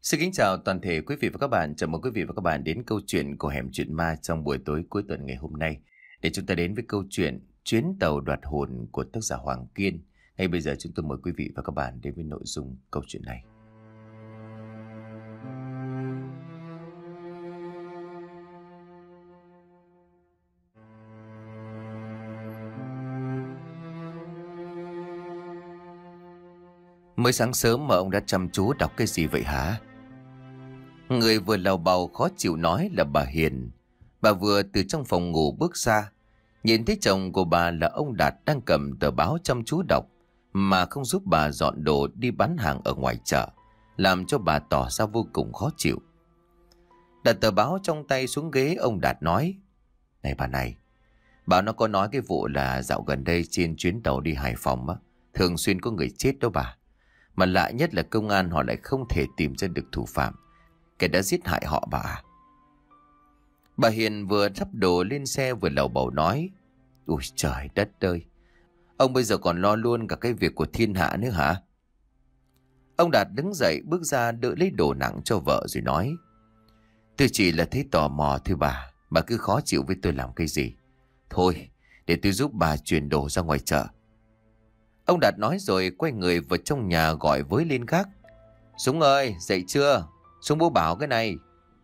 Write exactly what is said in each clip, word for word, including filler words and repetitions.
Xin kính chào toàn thể quý vị và các bạn. Chào mừng quý vị và các bạn đến câu chuyện của Hẻm Chuyện Ma trong buổi tối cuối tuần ngày hôm nay. Để chúng ta đến với câu chuyện Chuyến tàu đoạt hồn của tác giả Hoàng Kiên. Ngay bây giờ chúng tôi mời quý vị và các bạn đến với nội dung câu chuyện này. Mới sáng sớm mà ông đã chăm chú đọc cái gì vậy hả? Người vừa lào bào khó chịu nói là bà Hiền. Bà vừa từ trong phòng ngủ bước ra, nhìn thấy chồng của bà là ông Đạt đang cầm tờ báo chăm chú đọc mà không giúp bà dọn đồ đi bán hàng ở ngoài chợ, làm cho bà tỏ ra vô cùng khó chịu. Đặt tờ báo trong tay xuống ghế, ông Đạt nói: Này bà này, bà nó có nói cái vụ là dạo gần đây trên chuyến tàu đi Hải Phòng á, thường xuyên có người chết đó bà. Mà lạ nhất là công an họ lại không thể tìm ra được thủ phạm, kẻ đã giết hại họ bà à. Bà Hiền vừa lắp đồ lên xe vừa lầu bầu nói: Ui trời đất ơi, ông bây giờ còn lo luôn cả cái việc của thiên hạ nữa hả? Ông Đạt đứng dậy bước ra đỡ lấy đồ nặng cho vợ rồi nói: Tôi chỉ là thấy tò mò thôi bà, bà cứ khó chịu với tôi làm cái gì. Thôi, để tôi giúp bà chuyển đồ ra ngoài chợ. Ông Đạt nói rồi quay người vào trong nhà gọi với lên gác: Dũng ơi, dậy chưa? Dũng bố bảo cái này.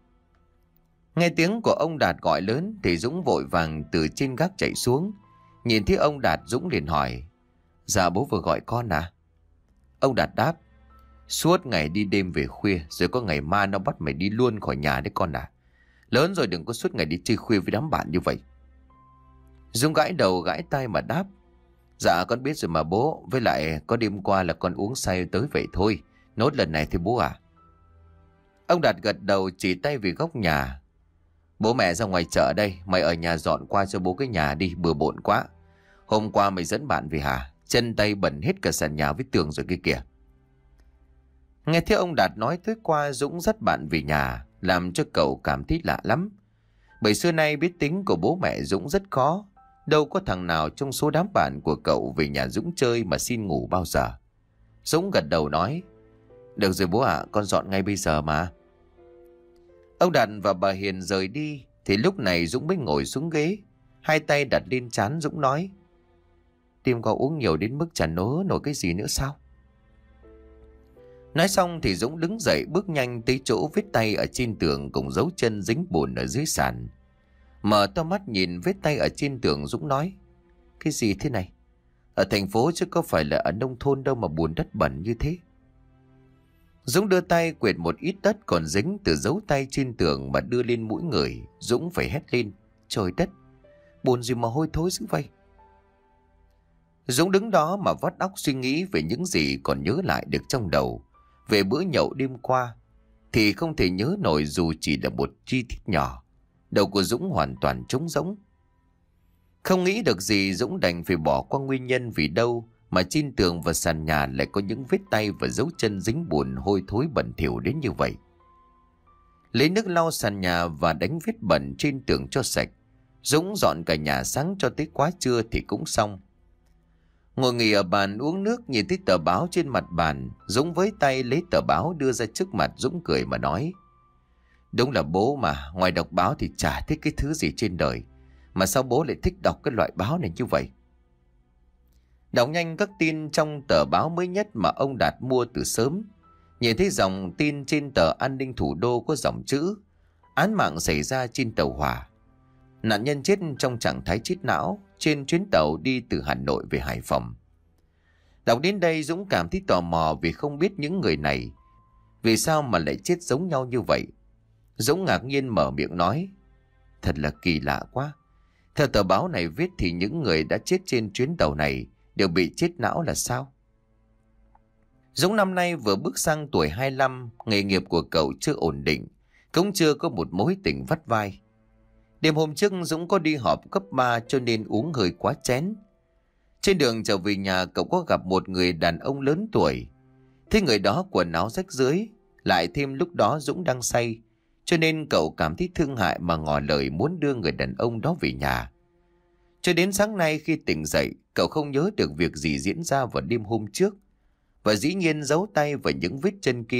Nghe tiếng của ông Đạt gọi lớn thì Dũng vội vàng từ trên gác chạy xuống. Nhìn thấy ông Đạt, Dũng liền hỏi: Dạ bố vừa gọi con à? Ông Đạt đáp: Suốt ngày đi đêm về khuya, rồi có ngày ma nó bắt mày đi luôn khỏi nhà đấy con à. Lớn rồi đừng có suốt ngày đi chơi khuya với đám bạn như vậy. Dũng gãi đầu gãi tai mà đáp: Dạ con biết rồi mà bố, với lại có đêm qua là con uống say tới vậy thôi. Nốt lần này thì bố à. Ông Đạt gật đầu chỉ tay về góc nhà: Bố mẹ ra ngoài chợ đây, mày ở nhà dọn qua cho bố cái nhà đi, bừa bộn quá. Hôm qua mày dẫn bạn về hả? Chân tay bẩn hết cả sàn nhà với tường rồi kia kìa. Nghe thấy ông Đạt nói tối qua Dũng dắt bạn về nhà, làm cho cậu cảm thấy lạ lắm. Bởi xưa nay biết tính của bố mẹ Dũng rất khó. Đâu có thằng nào trong số đám bạn của cậu về nhà Dũng chơi mà xin ngủ bao giờ. Dũng gật đầu nói: Được rồi bố ạ, con dọn ngay bây giờ mà. Ông Đạt và bà Hiền rời đi thì lúc này Dũng mới ngồi xuống ghế, hai tay đặt lên trán. Dũng nói: Tim có uống nhiều đến mức chả nớ nổi cái gì nữa sao? Nói xong thì Dũng đứng dậy bước nhanh tới chỗ vết tay ở trên tường cùng dấu chân dính bùn ở dưới sàn. Mở to mắt nhìn vết tay ở trên tường, Dũng nói: Cái gì thế này? Ở thành phố chứ có phải là ở nông thôn đâu mà bùn đất bẩn như thế. Dũng đưa tay quệt một ít đất còn dính từ dấu tay trên tường mà đưa lên mũi người. Dũng phải hét lên: Trời đất, bùn gì mà hôi thối dữ vậy? Dũng đứng đó mà vắt óc suy nghĩ về những gì còn nhớ lại được trong đầu. Về bữa nhậu đêm qua thì không thể nhớ nổi dù chỉ là một chi tiết nhỏ. Đầu của Dũng hoàn toàn trống rỗng. Không nghĩ được gì, Dũng đành phải bỏ qua nguyên nhân vì đâu mà trên tường và sàn nhà lại có những vết tay và dấu chân dính bùn hôi thối bẩn thỉu đến như vậy. Lấy nước lau sàn nhà và đánh vết bẩn trên tường cho sạch, Dũng dọn cả nhà sáng cho tới quá trưa thì cũng xong. Ngồi nghỉ ở bàn uống nước, nhìn thấy tờ báo trên mặt bàn, Dũng với tay lấy tờ báo đưa ra trước mặt. Dũng cười mà nói: Đúng là bố mà, ngoài đọc báo thì chả thích cái thứ gì trên đời, mà sao bố lại thích đọc cái loại báo này như vậy? Đọc nhanh các tin trong tờ báo mới nhất mà ông Đạt mua từ sớm. Nhìn thấy dòng tin trên tờ An ninh Thủ đô có dòng chữ: Án mạng xảy ra trên tàu hỏa. Nạn nhân chết trong trạng thái chết não trên chuyến tàu đi từ Hà Nội về Hải Phòng. Đọc đến đây Dũng cảm thấy tò mò vì không biết những người này vì sao mà lại chết giống nhau như vậy. Dũng ngạc nhiên mở miệng nói: Thật là kỳ lạ quá. Theo tờ báo này viết thì những người đã chết trên chuyến tàu này đều bị chết não là sao? Dũng năm nay vừa bước sang tuổi hai mươi lăm, nghề nghiệp của cậu chưa ổn định, cũng chưa có một mối tình vắt vai. Đêm hôm trước Dũng có đi họp cấp ba cho nên uống hơi quá chén. Trên đường trở về nhà cậu có gặp một người đàn ông lớn tuổi. Thế người đó quần áo rách rưới, lại thêm lúc đó Dũng đang say, cho nên cậu cảm thấy thương hại mà ngỏ lời muốn đưa người đàn ông đó về nhà. Cho đến sáng nay khi tỉnh dậy, cậu không nhớ được việc gì diễn ra vào đêm hôm trước. Và dĩ nhiên dấu tay và những vết chân kia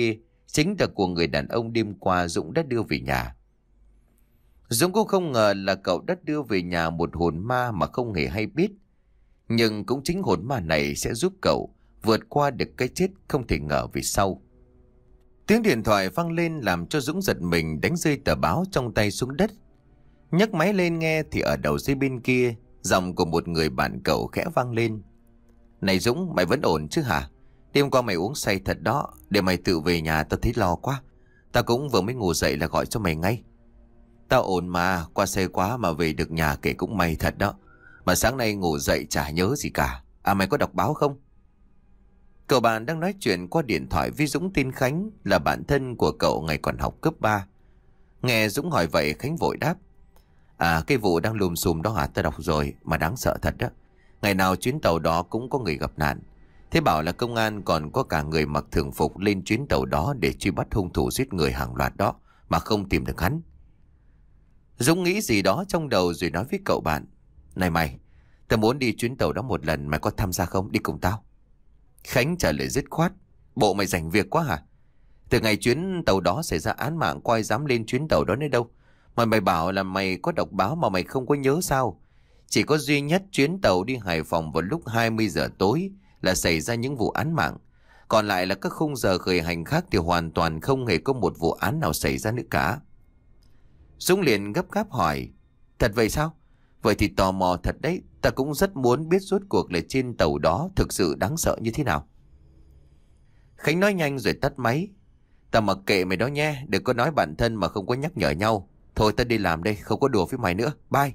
chính là của người đàn ông đêm qua Dũng đã đưa về nhà. Dũng cũng không ngờ là cậu đã đưa về nhà một hồn ma mà không hề hay biết. Nhưng cũng chính hồn ma này sẽ giúp cậu vượt qua được cái chết không thể ngờ về sau. Tiếng điện thoại vang lên làm cho Dũng giật mình, đánh rơi tờ báo trong tay xuống đất. Nhấc máy lên nghe thì ở đầu dây bên kia, giọng của một người bạn cậu khẽ vang lên. Này Dũng, mày vẫn ổn chứ hả? Đêm qua mày uống say thật đó, để mày tự về nhà tao thấy lo quá. Tao cũng vừa mới ngủ dậy là gọi cho mày ngay. Tao ổn mà, qua say quá mà về được nhà kể cũng may thật đó. Mà sáng nay ngủ dậy chả nhớ gì cả. À mày có đọc báo không? Cậu bạn đang nói chuyện qua điện thoại với Dũng tên Khánh, là bạn thân của cậu ngày còn học cấp ba. Nghe Dũng hỏi vậy, Khánh vội đáp. À cái vụ đang lùm xùm đó hả? Tao đọc rồi, mà đáng sợ thật đó. Ngày nào chuyến tàu đó cũng có người gặp nạn. Thế bảo là công an còn có cả người mặc thường phục lên chuyến tàu đó để truy bắt hung thủ giết người hàng loạt đó, mà không tìm được hắn. Dũng nghĩ gì đó trong đầu rồi nói với cậu bạn. Này mày, tao muốn đi chuyến tàu đó một lần, mày có tham gia không? Đi cùng tao. Khánh trả lời dứt khoát. Bộ mày rảnh việc quá hả? Từ ngày chuyến tàu đó xảy ra án mạng, có ai dám lên chuyến tàu đó nữa đâu. Mà mày bảo là mày có đọc báo mà mày không có nhớ sao? Chỉ có duy nhất chuyến tàu đi Hải Phòng vào lúc hai mươi giờ tối là xảy ra những vụ án mạng. Còn lại là các khung giờ khởi hành khác thì hoàn toàn không hề có một vụ án nào xảy ra nữa cả. Dũng liền gấp gáp hỏi. Thật vậy sao? Vậy thì tò mò thật đấy. Ta cũng rất muốn biết rốt cuộc là trên tàu đó thực sự đáng sợ như thế nào. Khánh nói nhanh rồi tắt máy. Ta mặc kệ mày đó nhé. Đừng có nói bản thân mà không có nhắc nhở nhau. Thôi ta đi làm đây, không có đùa với mày nữa. Bye.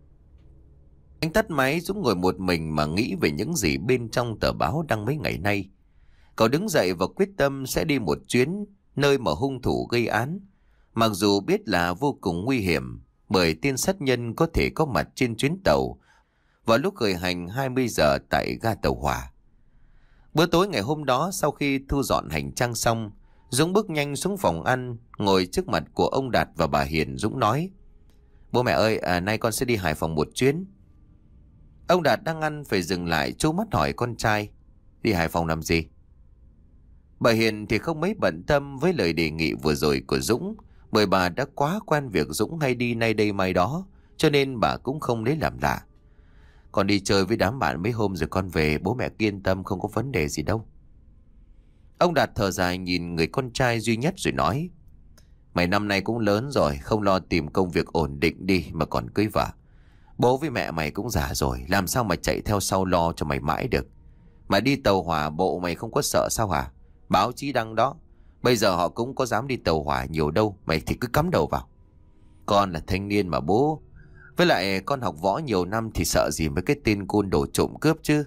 Anh tắt máy, Dũng ngồi một mình mà nghĩ về những gì bên trong tờ báo đăng mấy ngày nay. Cậu đứng dậy và quyết tâm sẽ đi một chuyến nơi mà hung thủ gây án. Mặc dù biết là vô cùng nguy hiểm, bởi tên sát nhân có thể có mặt trên chuyến tàu vào lúc khởi hành hai mươi giờ tại ga tàu hỏa. Bữa tối ngày hôm đó, sau khi thu dọn hành trang xong, Dũng bước nhanh xuống phòng ăn, ngồi trước mặt của ông Đạt và bà Hiền. Dũng nói. Bố mẹ ơi, à, nay con sẽ đi Hải Phòng một chuyến. Ông Đạt đang ăn phải dừng lại trố mắt hỏi con trai. Đi Hải Phòng làm gì? Bà Hiền thì không mấy bận tâm với lời đề nghị vừa rồi của Dũng, bởi bà đã quá quen việc Dũng hay đi nay đây mai đó, cho nên bà cũng không lấy làm lạ. Con đi chơi với đám bạn mấy hôm rồi con về, bố mẹ yên tâm, không có vấn đề gì đâu. Ông Đạt thở dài nhìn người con trai duy nhất rồi nói. Mày năm nay cũng lớn rồi, không lo tìm công việc ổn định đi mà còn cưới vợ. Bố với mẹ mày cũng già rồi, làm sao mà chạy theo sau lo cho mày mãi được. Mà đi tàu hỏa bộ mày không có sợ sao hả? Báo chí đăng đó, bây giờ họ cũng có dám đi tàu hỏa nhiều đâu, mày thì cứ cắm đầu vào. Con là thanh niên mà bố. Với lại con học võ nhiều năm thì sợ gì mấy cái tên côn đồ trộm cướp chứ.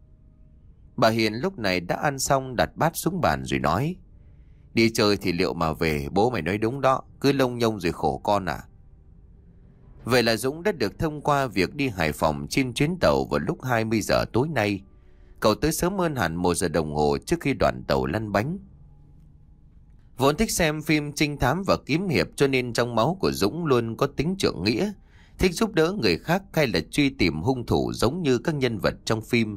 Bà Hiền lúc này đã ăn xong, đặt bát xuống bàn rồi nói. Đi chơi thì liệu mà về, bố mày nói đúng đó, cứ lông nhông rồi khổ con à. Vậy là Dũng đã được thông qua việc đi Hải Phòng trên chuyến tàu vào lúc hai mươi giờ tối nay. Cậu tới sớm hơn hẳn một giờ đồng hồ trước khi đoàn tàu lăn bánh. Vốn thích xem phim trinh thám và kiếm hiệp, cho nên trong máu của Dũng luôn có tính trượng nghĩa, thích giúp đỡ người khác hay là truy tìm hung thủ giống như các nhân vật trong phim.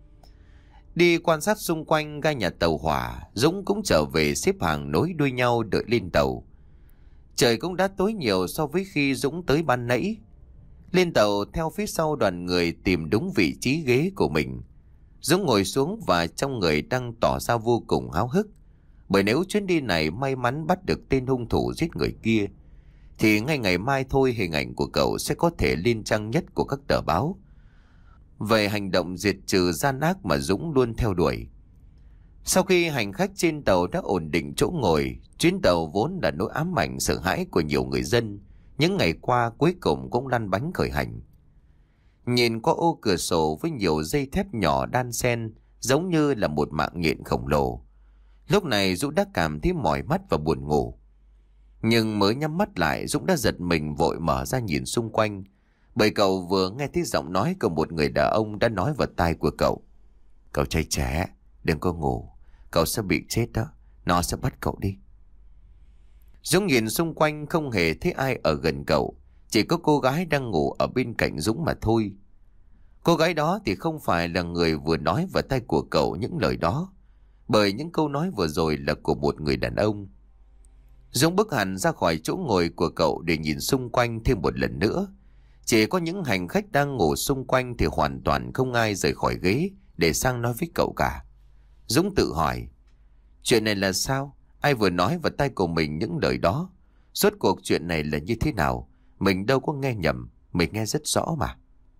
Đi quan sát xung quanh ga nhà tàu hỏa, Dũng cũng trở về xếp hàng nối đuôi nhau đợi lên tàu. Trời cũng đã tối nhiều so với khi Dũng tới ban nãy. Lên tàu theo phía sau đoàn người tìm đúng vị trí ghế của mình. Dũng ngồi xuống và trong người đang tỏ ra vô cùng háo hức. Bởi nếu chuyến đi này may mắn bắt được tên hung thủ giết người kia, thì ngay ngày mai thôi hình ảnh của cậu sẽ có thể lên trang nhất của các tờ báo về hành động diệt trừ gian ác mà Dũng luôn theo đuổi. Sau khi hành khách trên tàu đã ổn định chỗ ngồi, chuyến tàu vốn là nỗi ám ảnh sợ hãi của nhiều người dân những ngày qua cuối cùng cũng lăn bánh khởi hành. Nhìn qua ô cửa sổ với nhiều dây thép nhỏ đan xen giống như là một mạng nhện khổng lồ, lúc này Dũng đã cảm thấy mỏi mắt và buồn ngủ. Nhưng mới nhắm mắt lại, Dũng đã giật mình vội mở ra nhìn xung quanh, bởi cậu vừa nghe thấy giọng nói của một người đàn ông đã nói vào tai của cậu. Cậu trai trẻ, đừng có ngủ, cậu sẽ bị chết đó, nó sẽ bắt cậu đi. Dũng nhìn xung quanh không hề thấy ai ở gần cậu, chỉ có cô gái đang ngủ ở bên cạnh Dũng mà thôi. Cô gái đó thì không phải là người vừa nói vào tai của cậu những lời đó, bởi những câu nói vừa rồi là của một người đàn ông. Dũng bước hẳn ra khỏi chỗ ngồi của cậu để nhìn xung quanh thêm một lần nữa. Chỉ có những hành khách đang ngủ xung quanh thì hoàn toàn không ai rời khỏi ghế để sang nói với cậu cả. Dũng tự hỏi, chuyện này là sao? Ai vừa nói vào tai của mình những lời đó? Suốt cuộc chuyện này là như thế nào? Mình đâu có nghe nhầm, mình nghe rất rõ mà.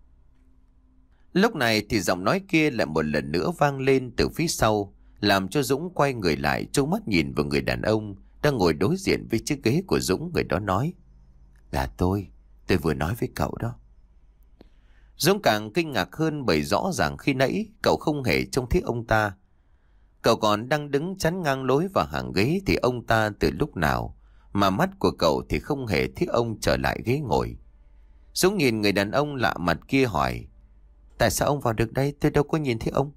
Lúc này thì giọng nói kia lại một lần nữa vang lên từ phía sau, làm cho Dũng quay người lại trông mắt nhìn vào người đàn ông đang ngồi đối diện với chiếc ghế của Dũng. Người đó nói, là tôi, tôi vừa nói với cậu đó. Dũng càng kinh ngạc hơn bởi rõ ràng khi nãy cậu không hề trông thấy ông ta. Cậu còn đang đứng chắn ngang lối vào hàng ghế thì ông ta từ lúc nào mà mắt của cậu thì không hề thấy ông trở lại ghế ngồi. Dũng nhìn người đàn ông lạ mặt kia hỏi, tại sao ông vào được đây? Tôi đâu có nhìn thấy ông.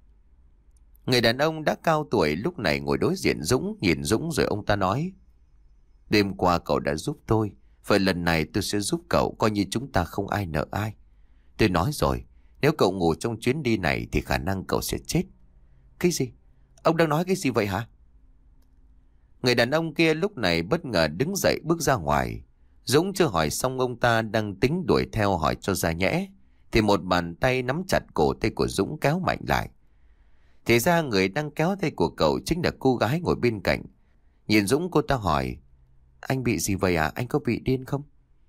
Người đàn ông đã cao tuổi lúc này ngồi đối diện Dũng, nhìn Dũng rồi ông ta nói, đêm qua cậu đã giúp tôi, vậy lần này tôi sẽ giúp cậu, coi như chúng ta không ai nợ ai. Tôi nói rồi, nếu cậu ngủ trong chuyến đi này thì khả năng cậu sẽ chết. Cái gì? Ông đang nói cái gì vậy hả? Người đàn ông kia lúc này bất ngờ đứng dậy bước ra ngoài. Dũng chưa hỏi xong ông ta đang tính đuổi theo hỏi cho ra nhẽ, thì một bàn tay nắm chặt cổ tay của Dũng kéo mạnh lại. Thì ra người đang kéo tay của cậu chính là cô gái ngồi bên cạnh. Nhìn Dũng, cô ta hỏi, anh bị gì vậy à? Anh có bị điên không?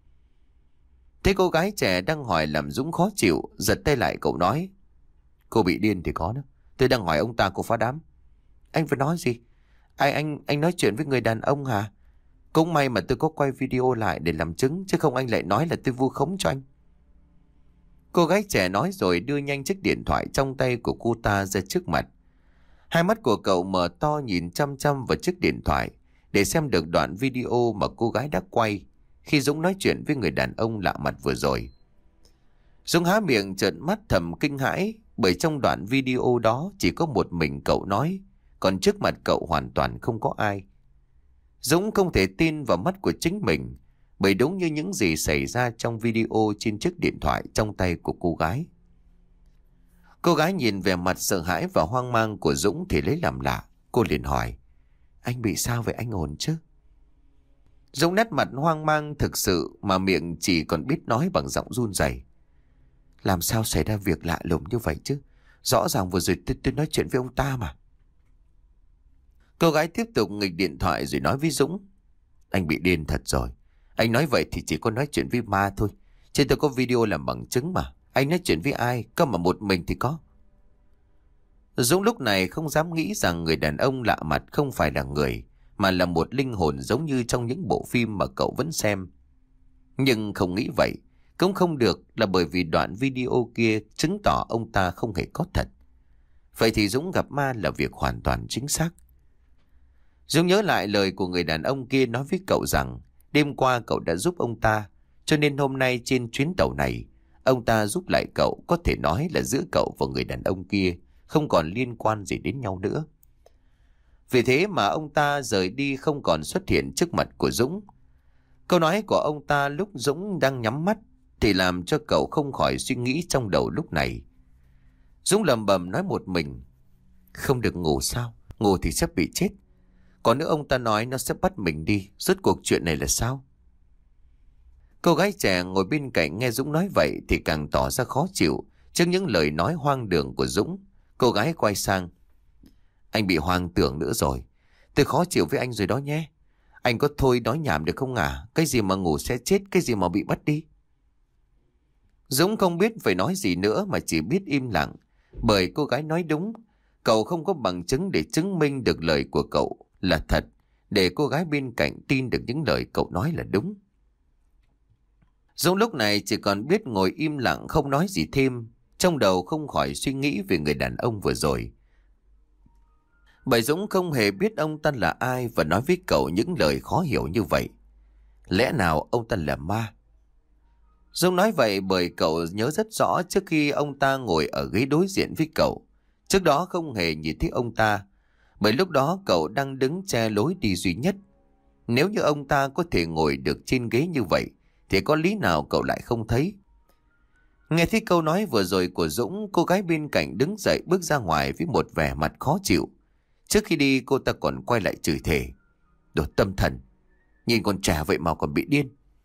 Thế cô gái trẻ đang hỏi làm Dũng khó chịu, giật tay lại cậu nói, cô bị điên thì có đó. Tôi đang hỏi ông ta, cô phá đám. Anh phải nói gì? Ai anh anh nói chuyện với người đàn ông hả? Cũng may mà tôi có quay video lại để làm chứng, chứ không anh lại nói là tôi vu khống cho anh. Cô gái trẻ nói rồi đưa nhanh chiếc điện thoại trong tay của cô ta ra trước mặt. Hai mắt của cậu mở to nhìn chăm chăm vào chiếc điện thoại để xem được đoạn video mà cô gái đã quay khi Dũng nói chuyện với người đàn ông lạ mặt vừa rồi. Dũng há miệng trợn mắt thầm kinh hãi, bởi trong đoạn video đó chỉ có một mình cậu nói, còn trước mặt cậu hoàn toàn không có ai. Dũng không thể tin vào mắt của chính mình, bởi đúng như những gì xảy ra trong video trên chiếc điện thoại trong tay của cô gái. Cô gái nhìn vẻ mặt sợ hãi và hoang mang của Dũng thì lấy làm lạ. Cô liền hỏi, anh bị sao vậy, anh ổn chứ? Dũng nét mặt hoang mang thực sự mà miệng chỉ còn biết nói bằng giọng run rẩy. Làm sao xảy ra việc lạ lùng như vậy chứ? Rõ ràng vừa rồi tôi, tôi nói chuyện với ông ta mà. Cô gái tiếp tục nghịch điện thoại rồi nói với Dũng, anh bị điên thật rồi. Anh nói vậy thì chỉ có nói chuyện với ma thôi. Trên tôi có video làm bằng chứng mà. Anh nói chuyện với ai? Có mà một mình thì có. Dũng lúc này không dám nghĩ rằng người đàn ông lạ mặt không phải là người, mà là một linh hồn giống như trong những bộ phim mà cậu vẫn xem. Nhưng không nghĩ vậy cũng không được, là bởi vì đoạn video kia chứng tỏ ông ta không hề có thật. Vậy thì Dũng gặp ma là việc hoàn toàn chính xác. Dũng nhớ lại lời của người đàn ông kia nói với cậu rằng đêm qua cậu đã giúp ông ta, cho nên hôm nay trên chuyến tàu này ông ta giúp lại cậu, có thể nói là giữa cậu và người đàn ông kia không còn liên quan gì đến nhau nữa. Vì thế mà ông ta rời đi không còn xuất hiện trước mặt của Dũng. Câu nói của ông ta lúc Dũng đang nhắm mắt thì làm cho cậu không khỏi suy nghĩ trong đầu lúc này. Dũng lầm bầm nói một mình, không được ngủ sao? Ngủ thì sẽ bị chết. Còn nữa ông ta nói nó sẽ bắt mình đi. Rốt cuộc chuyện này là sao? Cô gái trẻ ngồi bên cạnh nghe Dũng nói vậy thì càng tỏ ra khó chịu trước những lời nói hoang đường của Dũng. Cô gái quay sang, anh bị hoang tưởng nữa rồi. Tôi khó chịu với anh rồi đó nhé. Anh có thôi nói nhảm được không à? Cái gì mà ngủ sẽ chết, cái gì mà bị bắt đi? Dũng không biết phải nói gì nữa mà chỉ biết im lặng. Bởi cô gái nói đúng, cậu không có bằng chứng để chứng minh được lời của cậu là thật, để cô gái bên cạnh tin được những lời cậu nói là đúng. Dũng lúc này chỉ còn biết ngồi im lặng không nói gì thêm, trong đầu không khỏi suy nghĩ về người đàn ông vừa rồi. Bởi Dũng không hề biết ông ta là ai và nói với cậu những lời khó hiểu như vậy. Lẽ nào ông ta là ma? Dũng nói vậy bởi cậu nhớ rất rõ trước khi ông ta ngồi ở ghế đối diện với cậu. Trước đó không hề nhìn thấy ông ta, bởi lúc đó cậu đang đứng che lối đi duy nhất. Nếu như ông ta có thể ngồi được trên ghế như vậy thì có lý nào cậu lại không thấy? Nghe thấy câu nói vừa rồi của Dũng, cô gái bên cạnh đứng dậy bước ra ngoài với một vẻ mặt khó chịu. Trước khi đi cô ta còn quay lại chửi thề, đồ tâm thần, Nhìn còn trẻ vậy mà còn bị điên.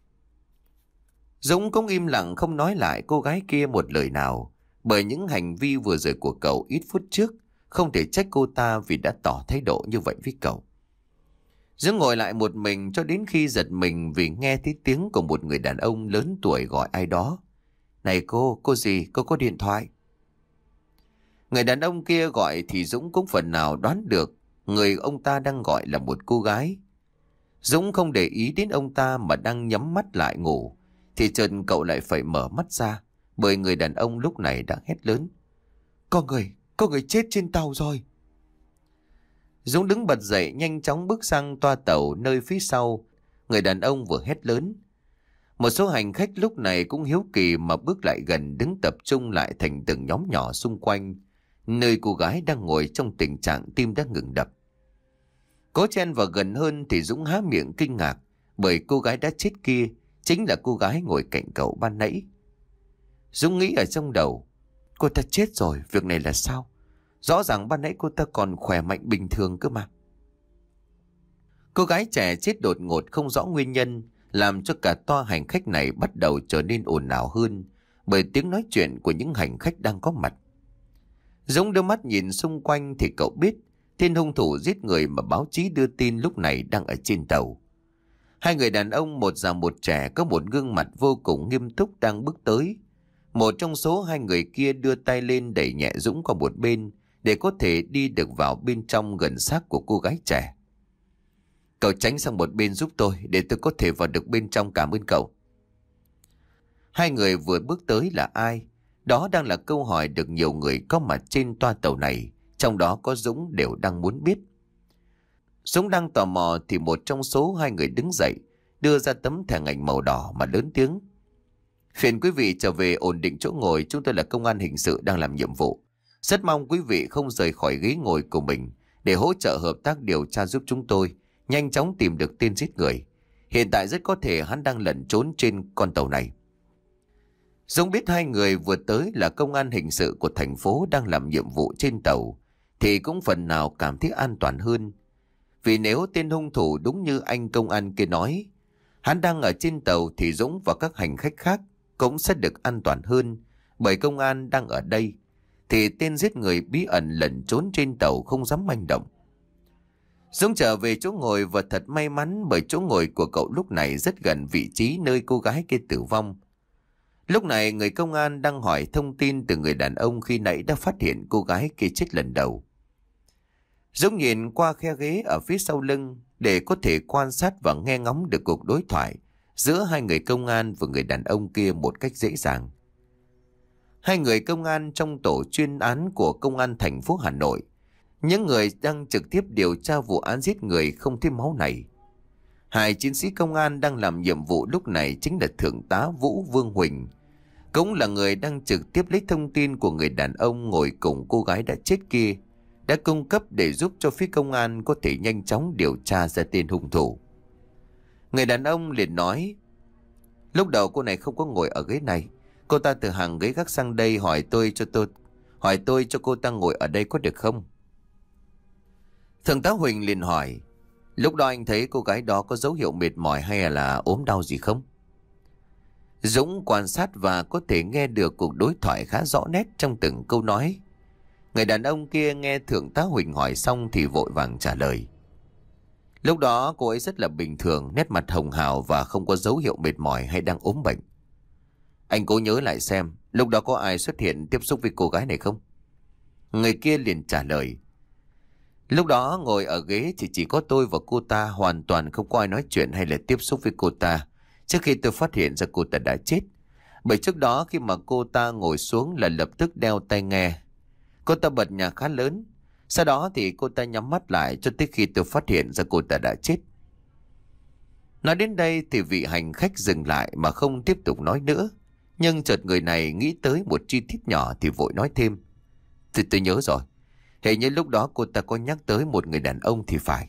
Dũng cũng im lặng không nói lại cô gái kia một lời nào, bởi những hành vi vừa rồi của cậu ít phút trước không thể trách cô ta vì đã tỏ thái độ như vậy với cậu. Dũng ngồi lại một mình cho đến khi giật mình vì nghe thấy tiếng của một người đàn ông lớn tuổi gọi ai đó. Này cô, cô gì, cô có điện thoại? Người đàn ông kia gọi thì Dũng cũng phần nào đoán được người ông ta đang gọi là một cô gái. Dũng không để ý đến ông ta mà đang nhắm mắt lại ngủ, thì chợt cậu lại phải mở mắt ra, bởi người đàn ông lúc này đã hét lớn. Có người, có người chết trên tàu rồi. Dũng đứng bật dậy nhanh chóng bước sang toa tàu nơi phía sau người đàn ông vừa hét lớn. Một số hành khách lúc này cũng hiếu kỳ mà bước lại gần, đứng tập trung lại thành từng nhóm nhỏ xung quanh nơi cô gái đang ngồi trong tình trạng tim đã ngừng đập. Cố chen vào gần hơn thì Dũng há miệng kinh ngạc, bởi cô gái đã chết kia chính là cô gái ngồi cạnh cậu ban nãy. Dũng nghĩ ở trong đầu, cô ta chết rồi, việc này là sao? Rõ ràng ban nãy cô ta còn khỏe mạnh bình thường cơ mà. Cô gái trẻ chết đột ngột không rõ nguyên nhân, làm cho cả toa hành khách này bắt đầu trở nên ồn ào hơn bởi tiếng nói chuyện của những hành khách đang có mặt. Dũng đưa mắt nhìn xung quanh thì cậu biết tên hung thủ giết người mà báo chí đưa tin lúc này đang ở trên tàu. Hai người đàn ông, một già một trẻ, có một gương mặt vô cùng nghiêm túc đang bước tới. Một trong số hai người kia đưa tay lên đẩy nhẹ Dũng qua một bên để có thể đi được vào bên trong gần xác của cô gái trẻ. Cậu tránh sang một bên giúp tôi để tôi có thể vào được bên trong, cảm ơn cậu. Hai người vừa bước tới là ai? Đó đang là câu hỏi được nhiều người có mặt trên toa tàu này, trong đó có Dũng, đều đang muốn biết. Dũng đang tò mò thì một trong số hai người đứng dậy, đưa ra tấm thẻ ngành màu đỏ mà lớn tiếng. Phiền quý vị trở về ổn định chỗ ngồi, chúng tôi là công an hình sự đang làm nhiệm vụ. Rất mong quý vị không rời khỏi ghế ngồi của mình để hỗ trợ hợp tác điều tra giúp chúng tôi nhanh chóng tìm được tên giết người. Hiện tại rất có thể hắn đang lẩn trốn trên con tàu này. Dũng biết hai người vừa tới là công an hình sự của thành phố đang làm nhiệm vụ trên tàu, thì cũng phần nào cảm thấy an toàn hơn. Vì nếu tên hung thủ đúng như anh công an kia nói, hắn đang ở trên tàu thì Dũng và các hành khách khác cũng sẽ được an toàn hơn, bởi công an đang ở đây, thì tên giết người bí ẩn lẩn trốn trên tàu không dám manh động. Dũng trở về chỗ ngồi và thật may mắn, bởi chỗ ngồi của cậu lúc này rất gần vị trí nơi cô gái kia tử vong. Lúc này người công an đang hỏi thông tin từ người đàn ông khi nãy đã phát hiện cô gái kia chết lần đầu. Dũng nhìn qua khe ghế ở phía sau lưng để có thể quan sát và nghe ngóng được cuộc đối thoại giữa hai người công an và người đàn ông kia một cách dễ dàng. Hai người công an trong tổ chuyên án của công an thành phố Hà Nội, những người đang trực tiếp điều tra vụ án giết người không thêm máu này. Hai chiến sĩ công an đang làm nhiệm vụ lúc này chính là Thượng tá Vũ Vương Huỳnh, cũng là người đang trực tiếp lấy thông tin của người đàn ông ngồi cùng cô gái đã chết kia, đã cung cấp để giúp cho phía công an có thể nhanh chóng điều tra ra tên hung thủ. Người đàn ông liền nói, lúc đầu cô này không có ngồi ở ghế này, cô ta từ hàng ghế gác sang đây hỏi tôi cho tôi hỏi tôi cho cô ta ngồi ở đây có được không? Thượng tá Huỳnh liền hỏi, lúc đó anh thấy cô gái đó có dấu hiệu mệt mỏi hay là ốm đau gì không? Dũng quan sát và có thể nghe được cuộc đối thoại khá rõ nét trong từng câu nói. Người đàn ông kia nghe Thượng tá Huỳnh hỏi xong thì vội vàng trả lời. Lúc đó cô ấy rất là bình thường, nét mặt hồng hào và không có dấu hiệu mệt mỏi hay đang ốm bệnh. Anh cố nhớ lại xem, lúc đó có ai xuất hiện tiếp xúc với cô gái này không? Người kia liền trả lời. Lúc đó ngồi ở ghế thì chỉ có tôi và cô ta, hoàn toàn không có ai nói chuyện hay là tiếp xúc với cô ta trước khi tôi phát hiện ra cô ta đã chết. Bởi trước đó khi mà cô ta ngồi xuống là lập tức đeo tai nghe. Cô ta bật nhạc khá lớn. Sau đó thì cô ta nhắm mắt lại cho tới khi tôi phát hiện ra cô ta đã chết. Nói đến đây thì vị hành khách dừng lại mà không tiếp tục nói nữa. Nhưng chợt người này nghĩ tới một chi tiết nhỏ thì vội nói thêm. Thì tôi nhớ rồi. Hình như lúc đó cô ta có nhắc tới một người đàn ông thì phải.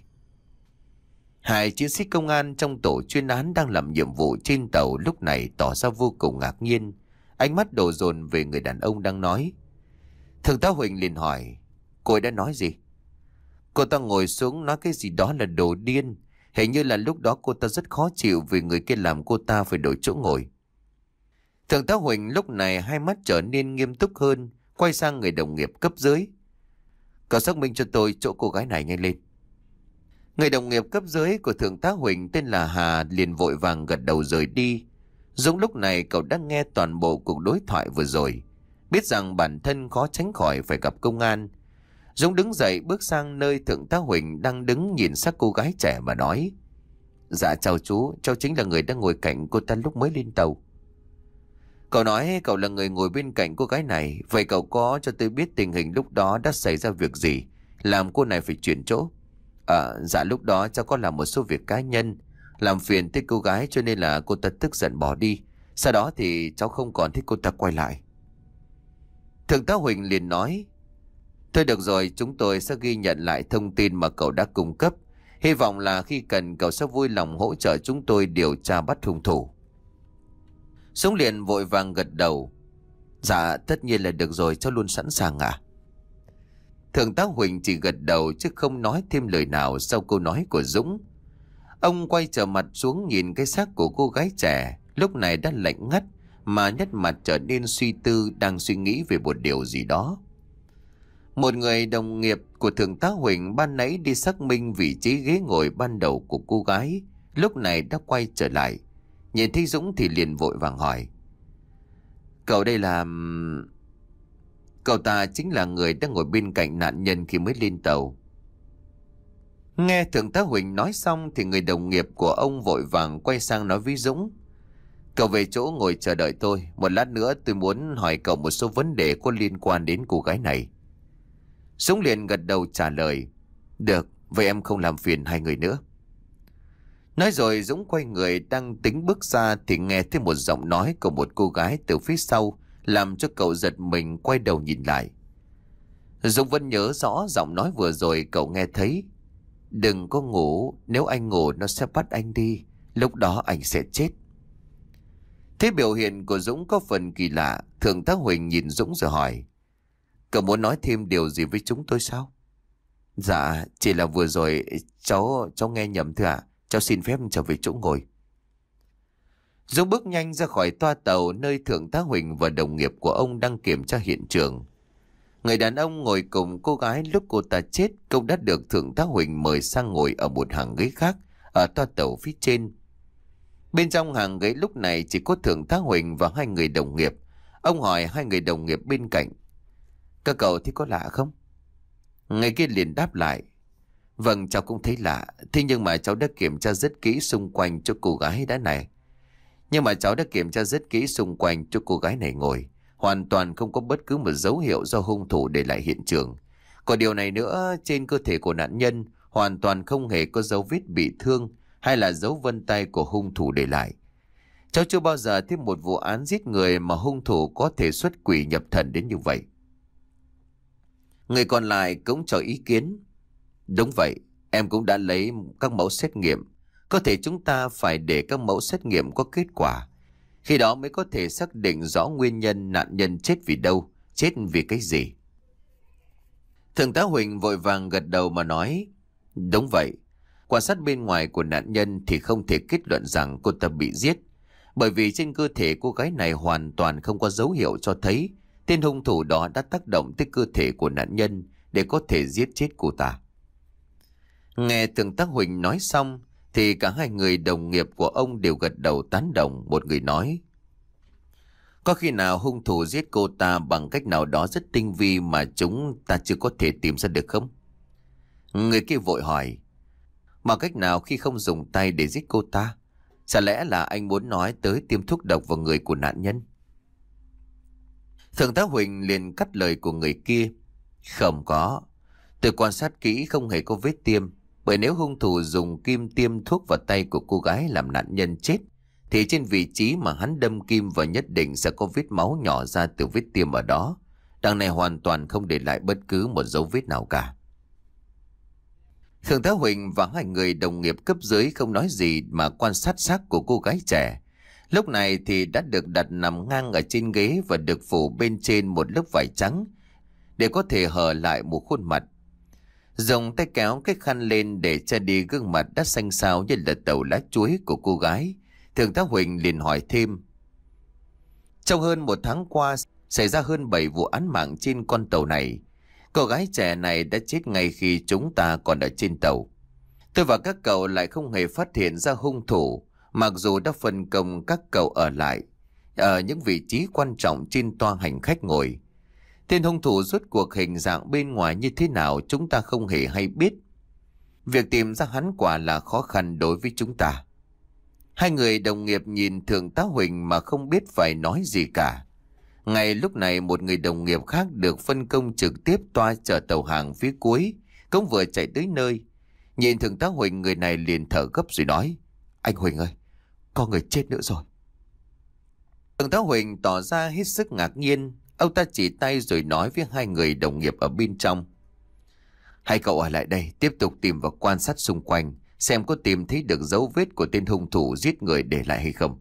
Hai chiến sĩ công an trong tổ chuyên án đang làm nhiệm vụ trên tàu lúc này tỏ ra vô cùng ngạc nhiên. Ánh mắt đổ dồn về người đàn ông đang nói. Thượng tá Huỳnh liền hỏi, cô ấy đã nói gì? Cô ta ngồi xuống nói cái gì đó là đồ điên. Hình như là lúc đó cô ta rất khó chịu vì người kia làm cô ta phải đổi chỗ ngồi. Thượng tá Huỳnh lúc này hai mắt trở nên nghiêm túc hơn, quay sang người đồng nghiệp cấp dưới. Cậu xác minh cho tôi chỗ cô gái này nhanh lên. Người đồng nghiệp cấp dưới của thượng tá Huỳnh tên là Hà liền vội vàng gật đầu rời đi. Dũng lúc này cậu đã nghe toàn bộ cuộc đối thoại vừa rồi, biết rằng bản thân khó tránh khỏi phải gặp công an. Dũng đứng dậy bước sang nơi thượng tá Huỳnh đang đứng nhìn xác cô gái trẻ mà nói: Dạ chào chú, cháu chính là người đang ngồi cạnh cô ta lúc mới lên tàu. Cậu nói cậu là người ngồi bên cạnh cô gái này, vậy cậu có cho tôi biết tình hình lúc đó đã xảy ra việc gì làm cô này phải chuyển chỗ? À, dạ lúc đó cháu có làm một số việc cá nhân làm phiền tới cô gái cho nên là cô ta tức giận bỏ đi. Sau đó thì cháu không còn thích cô ta quay lại. Thượng tá Huỳnh liền nói: Thôi được rồi, chúng tôi sẽ ghi nhận lại thông tin mà cậu đã cung cấp. Hy vọng là khi cần cậu sẽ vui lòng hỗ trợ chúng tôi điều tra bắt hung thủ. Dũng liền vội vàng gật đầu: Dạ tất nhiên là được rồi, cháu luôn sẵn sàng ạ. À. Thượng tá Huỳnh chỉ gật đầu chứ không nói thêm lời nào sau câu nói của Dũng. Ông quay trở mặt xuống nhìn cái xác của cô gái trẻ lúc này đã lạnh ngắt, mà nét mặt trở nên suy tư, đang suy nghĩ về một điều gì đó. Một người đồng nghiệp của thượng tá Huỳnh ban nãy đi xác minh vị trí ghế ngồi ban đầu của cô gái lúc này đã quay trở lại. Nhìn thấy Dũng thì liền vội vàng hỏi: Cậu đây là... Cậu ta chính là người đang ngồi bên cạnh nạn nhân khi mới lên tàu. Nghe thượng tá Huỳnh nói xong thì người đồng nghiệp của ông vội vàng quay sang nói với Dũng: Cậu về chỗ ngồi chờ đợi tôi. Một lát nữa tôi muốn hỏi cậu một số vấn đề có liên quan đến cô gái này. Dũng liền gật đầu trả lời: Được, vậy em không làm phiền hai người nữa. Nói rồi Dũng quay người đang tính bước ra thì nghe thấy một giọng nói của một cô gái từ phía sau, làm cho cậu giật mình quay đầu nhìn lại. Dũng vẫn nhớ rõ giọng nói vừa rồi cậu nghe thấy: Đừng có ngủ, nếu anh ngủ nó sẽ bắt anh đi, lúc đó anh sẽ chết. Thế biểu hiện của Dũng có phần kỳ lạ. Thượng tá Huỳnh nhìn Dũng rồi hỏi: Cậu muốn nói thêm điều gì với chúng tôi sao? Dạ, chỉ là vừa rồi cháu cháu nghe nhầm thưa ạ. Cháu xin phép trở về chỗ ngồi. Dũng bước nhanh ra khỏi toa tàu nơi thượng tá Huỳnh và đồng nghiệp của ông đang kiểm tra hiện trường. Người đàn ông ngồi cùng cô gái lúc cô ta chết cũng đã được thượng tá Huỳnh mời sang ngồi ở một hàng ghế khác ở toa tàu phía trên. Bên trong hàng ghế lúc này chỉ có thượng tá Huỳnh và hai người đồng nghiệp. Ông hỏi hai người đồng nghiệp bên cạnh: Các cậu thấy có lạ không? Người kia liền đáp lại: Vâng, cháu cũng thấy lạ. Thế nhưng mà cháu đã kiểm tra rất kỹ xung quanh cho cô gái đã này. Nhưng mà cháu đã kiểm tra rất kỹ xung quanh cho cô gái này ngồi. Hoàn toàn không có bất cứ một dấu hiệu do hung thủ để lại hiện trường. Còn điều này nữa, trên cơ thể của nạn nhân hoàn toàn không hề có dấu vết bị thương hay là dấu vân tay của hung thủ để lại. Cháu chưa bao giờ thấy một vụ án giết người mà hung thủ có thể xuất quỷ nhập thần đến như vậy. Người còn lại cũng cho ý kiến: Đúng vậy, em cũng đã lấy các mẫu xét nghiệm. Có thể chúng ta phải để các mẫu xét nghiệm có kết quả. Khi đó mới có thể xác định rõ nguyên nhân nạn nhân chết vì đâu, chết vì cái gì. Thượng tá Huỳnh vội vàng gật đầu mà nói: Đúng vậy. Quan sát bên ngoài của nạn nhân thì không thể kết luận rằng cô ta bị giết, bởi vì trên cơ thể cô gái này hoàn toàn không có dấu hiệu cho thấy tên hung thủ đó đã tác động tới cơ thể của nạn nhân để có thể giết chết cô ta. Nghe thượng tá Huỳnh nói xong thì cả hai người đồng nghiệp của ông đều gật đầu tán đồng. Một người nói: Có khi nào hung thủ giết cô ta bằng cách nào đó rất tinh vi mà chúng ta chưa có thể tìm ra được không? Người kia vội hỏi: Bằng cách nào khi không dùng tay để giết cô ta? Chả lẽ là anh muốn nói tới tiêm thuốc độc vào người của nạn nhân? Thượng tá Huỳnh liền cắt lời của người kia: Không có. Tôi quan sát kỹ không hề có vết tiêm. Bởi nếu hung thủ dùng kim tiêm thuốc vào tay của cô gái làm nạn nhân chết, thì trên vị trí mà hắn đâm kim vào nhất định sẽ có vết máu nhỏ ra từ vết tiêm ở đó. Đằng này hoàn toàn không để lại bất cứ một dấu vết nào cả. Thượng tá Huỳnh và hai người đồng nghiệp cấp dưới không nói gì mà quan sát xác của cô gái trẻ. Lúc này thì đã được đặt nằm ngang ở trên ghế và được phủ bên trên một lớp vải trắng để có thể hở lại một khuôn mặt. Dùng tay kéo cái khăn lên để che đi gương mặt đã xanh xao như là tàu lá chuối của cô gái. Thượng tá Huỳnh liền hỏi thêm. Trong hơn một tháng qua, xảy ra hơn bảy vụ án mạng trên con tàu này. Cô gái trẻ này đã chết ngay khi chúng ta còn ở trên tàu. Tôi và các cậu lại không hề phát hiện ra hung thủ, mặc dù đã phân công các cậu ở lại ở những vị trí quan trọng trên toa hành khách ngồi. Tên hung thủ rốt cuộc hình dạng bên ngoài như thế nào chúng ta không hề hay biết. Việc tìm ra hắn quả là khó khăn đối với chúng ta. Hai người đồng nghiệp nhìn Thượng tá Huỳnh mà không biết phải nói gì cả. Ngay lúc này một người đồng nghiệp khác được phân công trực tiếp toa chở tàu hàng phía cuối cũng vừa chạy tới nơi. Nhìn Thượng tá Huỳnh, người này liền thở gấp rồi nói. Anh Huỳnh ơi, có người chết nữa rồi. Thượng tá Huỳnh tỏ ra hết sức ngạc nhiên. Ông ta chỉ tay rồi nói với hai người đồng nghiệp ở bên trong. Hai cậu ở lại đây tiếp tục tìm và quan sát xung quanh, xem có tìm thấy được dấu vết của tên hung thủ giết người để lại hay không.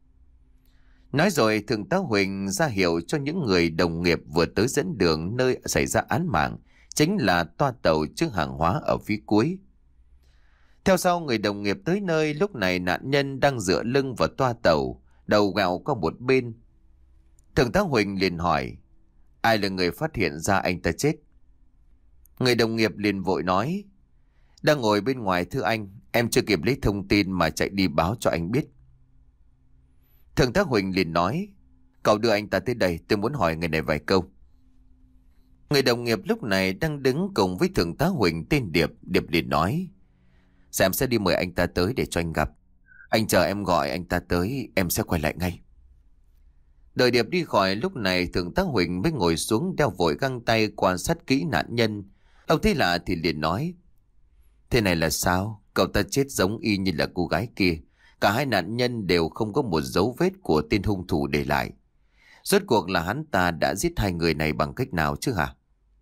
Nói rồi Thượng tá Huỳnh ra hiệu cho những người đồng nghiệp vừa tới dẫn đường nơi xảy ra án mạng, chính là toa tàu chứa hàng hóa ở phía cuối. Theo sau người đồng nghiệp tới nơi, lúc này nạn nhân đang dựa lưng vào toa tàu, đầu gạo qua một bên. Thượng tá Huỳnh liền hỏi, ai là người phát hiện ra anh ta chết? Người đồng nghiệp liền vội nói, đang ngồi bên ngoài thưa anh, em chưa kịp lấy thông tin mà chạy đi báo cho anh biết. Thượng tá Huỳnh liền nói, cậu đưa anh ta tới đây, tôi muốn hỏi người này vài câu. Người đồng nghiệp lúc này đang đứng cùng với Thượng tá Huỳnh tên Điệp. Điệp liền nói, dạ em sẽ đi mời anh ta tới để cho anh gặp. Anh chờ em gọi anh ta tới, em sẽ quay lại ngay. Đợi Điệp đi khỏi, lúc này Thượng tá Huỳnh mới ngồi xuống đeo vội găng tay quan sát kỹ nạn nhân. Ông thấy lạ thì liền nói, thế này là sao? Cậu ta chết giống y như là cô gái kia. Cả hai nạn nhân đều không có một dấu vết của tên hung thủ để lại. Rốt cuộc là hắn ta đã giết hai người này bằng cách nào chứ hả?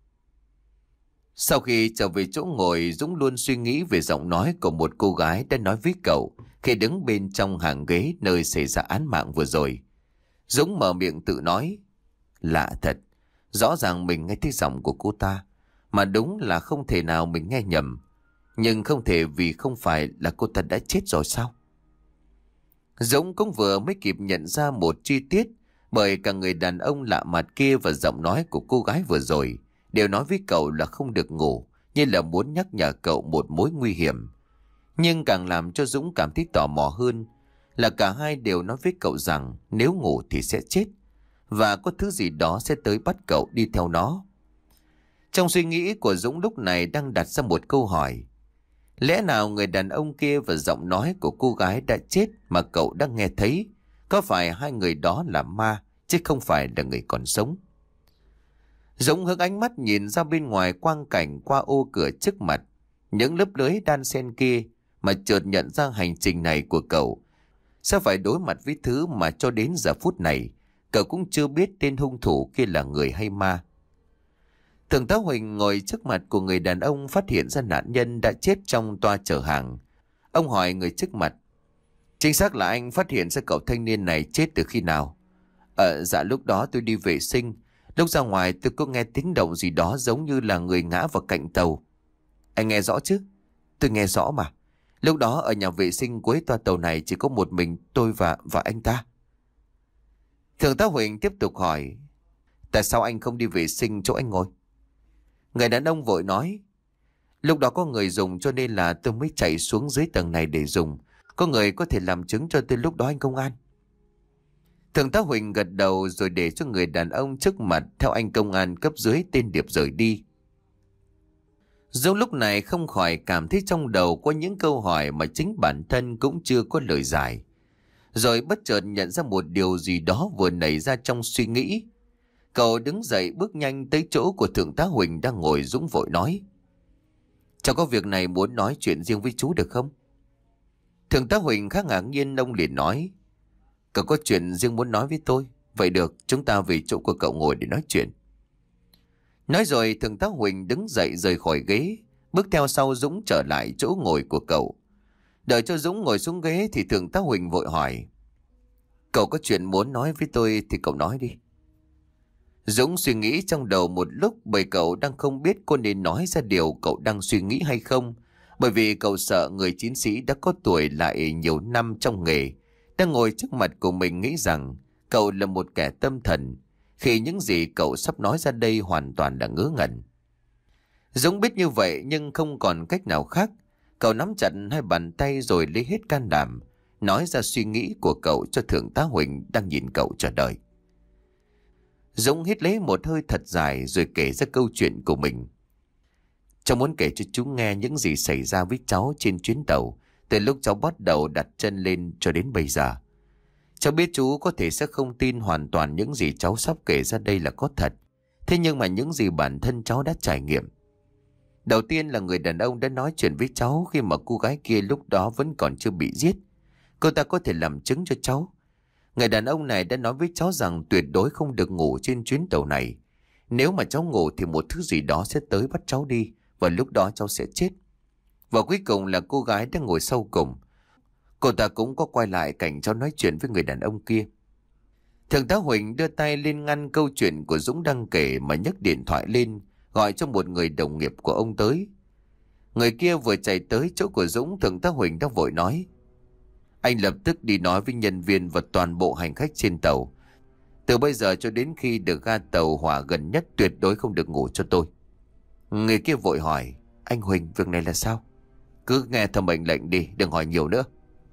Sau khi trở về chỗ ngồi, Dũng luôn suy nghĩ về giọng nói của một cô gái đã nói với cậu khi đứng bên trong hàng ghế nơi xảy ra án mạng vừa rồi. Dũng mở miệng tự nói, lạ thật, rõ ràng mình nghe thấy giọng của cô ta, mà đúng là không thể nào mình nghe nhầm. Nhưng không thể vì không phải là cô ta đã chết rồi sao? Dũng cũng vừa mới kịp nhận ra một chi tiết, bởi cả người đàn ông lạ mặt kia và giọng nói của cô gái vừa rồi đều nói với cậu là không được ngủ, như là muốn nhắc nhở cậu một mối nguy hiểm. Nhưng càng làm cho Dũng cảm thấy tò mò hơn là cả hai đều nói với cậu rằng nếu ngủ thì sẽ chết, và có thứ gì đó sẽ tới bắt cậu đi theo nó. Trong suy nghĩ của Dũng lúc này đang đặt ra một câu hỏi. Lẽ nào người đàn ông kia và giọng nói của cô gái đã chết mà cậu đang nghe thấy, có phải hai người đó là ma chứ không phải là người còn sống? Dũng hướng ánh mắt nhìn ra bên ngoài quang cảnh qua ô cửa trước mặt, những lớp lưới đan xen kia, mà chợt nhận ra hành trình này của cậu sẽ phải đối mặt với thứ mà cho đến giờ phút này cậu cũng chưa biết tên hung thủ kia là người hay ma. Thượng tá Huỳnh ngồi trước mặt của người đàn ông phát hiện ra nạn nhân đã chết trong toa chở hàng. Ông hỏi người trước mặt, chính xác là anh phát hiện ra cậu thanh niên này chết từ khi nào? Ờ, dạ lúc đó tôi đi vệ sinh. Lúc ra ngoài tôi có nghe tiếng động gì đó giống như là người ngã vào cạnh tàu. Anh nghe rõ chứ? Tôi nghe rõ mà. Lúc đó ở nhà vệ sinh cuối toa tàu này chỉ có một mình tôi và, và anh ta. Thượng tá Huỳnh tiếp tục hỏi, tại sao anh không đi vệ sinh chỗ anh ngồi? Người đàn ông vội nói, lúc đó có người dùng cho nên là tôi mới chạy xuống dưới tầng này để dùng. Có người có thể làm chứng cho tôi lúc đó anh công an. Thượng tá Huỳnh gật đầu rồi để cho người đàn ông trước mặt theo anh công an cấp dưới tên Điệp rời đi. Dũng lúc này không khỏi cảm thấy trong đầu có những câu hỏi mà chính bản thân cũng chưa có lời giải. Rồi bất chợt nhận ra một điều gì đó vừa nảy ra trong suy nghĩ. Cậu đứng dậy bước nhanh tới chỗ của Thượng tá Huỳnh đang ngồi. Dũng vội nói, cháu có việc này muốn nói chuyện riêng với chú được không? Thượng tá Huỳnh khá ngạc nhiên, ông liền nói, cậu có chuyện riêng muốn nói với tôi? Vậy được, chúng ta về chỗ của cậu ngồi để nói chuyện. Nói rồi Thượng tá Huỳnh đứng dậy rời khỏi ghế, bước theo sau Dũng trở lại chỗ ngồi của cậu. Đợi cho Dũng ngồi xuống ghế thì Thượng tá Huỳnh vội hỏi, cậu có chuyện muốn nói với tôi thì cậu nói đi. Dũng suy nghĩ trong đầu một lúc bởi cậu đang không biết có nên nói ra điều cậu đang suy nghĩ hay không. Bởi vì cậu sợ người chiến sĩ đã có tuổi lại nhiều năm trong nghề đang ngồi trước mặt của mình nghĩ rằng cậu là một kẻ tâm thần, khi những gì cậu sắp nói ra đây hoàn toàn là ngớ ngẩn. Dũng biết như vậy nhưng không còn cách nào khác. Cậu nắm chặt hai bàn tay rồi lấy hết can đảm nói ra suy nghĩ của cậu cho Thượng tá Huỳnh đang nhìn cậu chờ đợi. Dũng hít lấy một hơi thật dài rồi kể ra câu chuyện của mình. Cháu muốn kể cho chú nghe những gì xảy ra với cháu trên chuyến tàu từ lúc cháu bắt đầu đặt chân lên cho đến bây giờ. Cháu biết chú có thể sẽ không tin hoàn toàn những gì cháu sắp kể ra đây là có thật. Thế nhưng mà những gì bản thân cháu đã trải nghiệm. Đầu tiên là người đàn ông đã nói chuyện với cháu khi mà cô gái kia lúc đó vẫn còn chưa bị giết. Cô ta có thể làm chứng cho cháu. Người đàn ông này đã nói với cháu rằng tuyệt đối không được ngủ trên chuyến tàu này. Nếu mà cháu ngủ thì một thứ gì đó sẽ tới bắt cháu đi, và lúc đó cháu sẽ chết. Và cuối cùng là cô gái đang ngồi sau cùng. Cô ta cũng có quay lại cảnh cháu nói chuyện với người đàn ông kia. Thượng tá Huỳnh đưa tay lên ngăn câu chuyện của Dũng đang kể mà nhấc điện thoại lên, gọi cho một người đồng nghiệp của ông tới. Người kia vừa chạy tới chỗ của Dũng, Thượng tá Huỳnh đã vội nói: Anh lập tức đi nói với nhân viên và toàn bộ hành khách trên tàu. Từ bây giờ cho đến khi được ga tàu hỏa gần nhất tuyệt đối không được ngủ cho tôi. Người kia vội hỏi: Anh Huỳnh, việc này là sao? Cứ nghe theo mệnh lệnh đi, đừng hỏi nhiều nữa.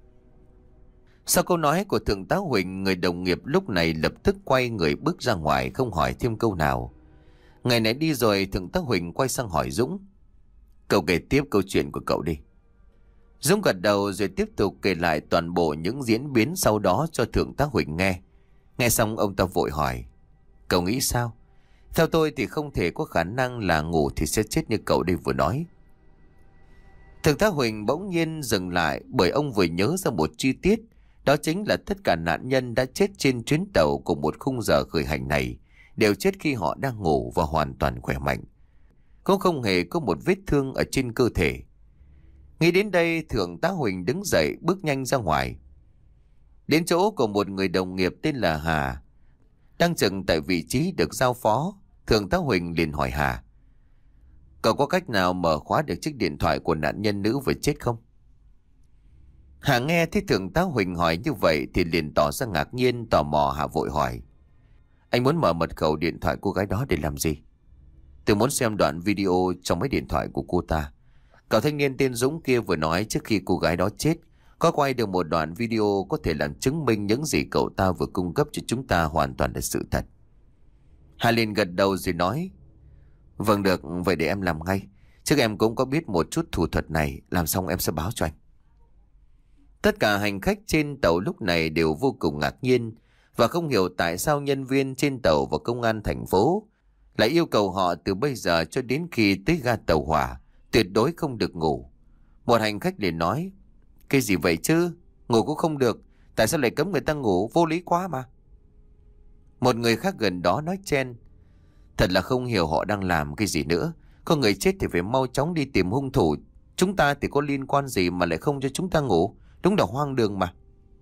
Sau câu nói của Thượng tá Huỳnh, người đồng nghiệp lúc này lập tức quay người bước ra ngoài, không hỏi thêm câu nào. Ngày này đi rồi, Thượng tá Huỳnh quay sang hỏi Dũng: Cậu kể tiếp câu chuyện của cậu đi. Dũng gật đầu rồi tiếp tục kể lại toàn bộ những diễn biến sau đó cho Thượng tá Huỳnh nghe. Nghe xong ông ta vội hỏi: Cậu nghĩ sao? Theo tôi thì không thể có khả năng là ngủ thì sẽ chết như cậu đây vừa nói. Thượng tá Huỳnh bỗng nhiên dừng lại bởi ông vừa nhớ ra một chi tiết. Đó chính là tất cả nạn nhân đã chết trên chuyến tàu cùng một khung giờ khởi hành này đều chết khi họ đang ngủ và hoàn toàn khỏe mạnh. Cũng không hề có một vết thương ở trên cơ thể. Nghĩ đến đây, Thượng tá Huỳnh đứng dậy bước nhanh ra ngoài. Đến chỗ của một người đồng nghiệp tên là Hà đang dừng tại vị trí được giao phó. Thượng tá Huỳnh liền hỏi Hà: Cậu có cách nào mở khóa được chiếc điện thoại của nạn nhân nữ vừa chết không? Hà nghe thấy Thượng tá Huỳnh hỏi như vậy thì liền tỏ ra ngạc nhiên, tò mò. Hà vội hỏi: Anh muốn mở mật khẩu điện thoại cô gái đó để làm gì? Tôi muốn xem đoạn video trong máy điện thoại của cô ta. Cậu thanh niên tên Dũng kia vừa nói trước khi cô gái đó chết có quay được một đoạn video có thể làm chứng minh những gì cậu ta vừa cung cấp cho chúng ta hoàn toàn là sự thật. Hà liền gật đầu rồi nói: Vâng được, vậy để em làm ngay. Trước em cũng có biết một chút thủ thuật này, làm xong em sẽ báo cho anh. Tất cả hành khách trên tàu lúc này đều vô cùng ngạc nhiên và không hiểu tại sao nhân viên trên tàu và công an thành phố lại yêu cầu họ từ bây giờ cho đến khi tới ga tàu hỏa tuyệt đối không được ngủ. Một hành khách liền nói: Cái gì vậy chứ? Ngủ cũng không được. Tại sao lại cấm người ta ngủ? Vô lý quá mà. Một người khác gần đó nói chen: Thật là không hiểu họ đang làm cái gì nữa. Có người chết thì phải mau chóng đi tìm hung thủ. Chúng ta thì có liên quan gì mà lại không cho chúng ta ngủ? Đúng là hoang đường mà.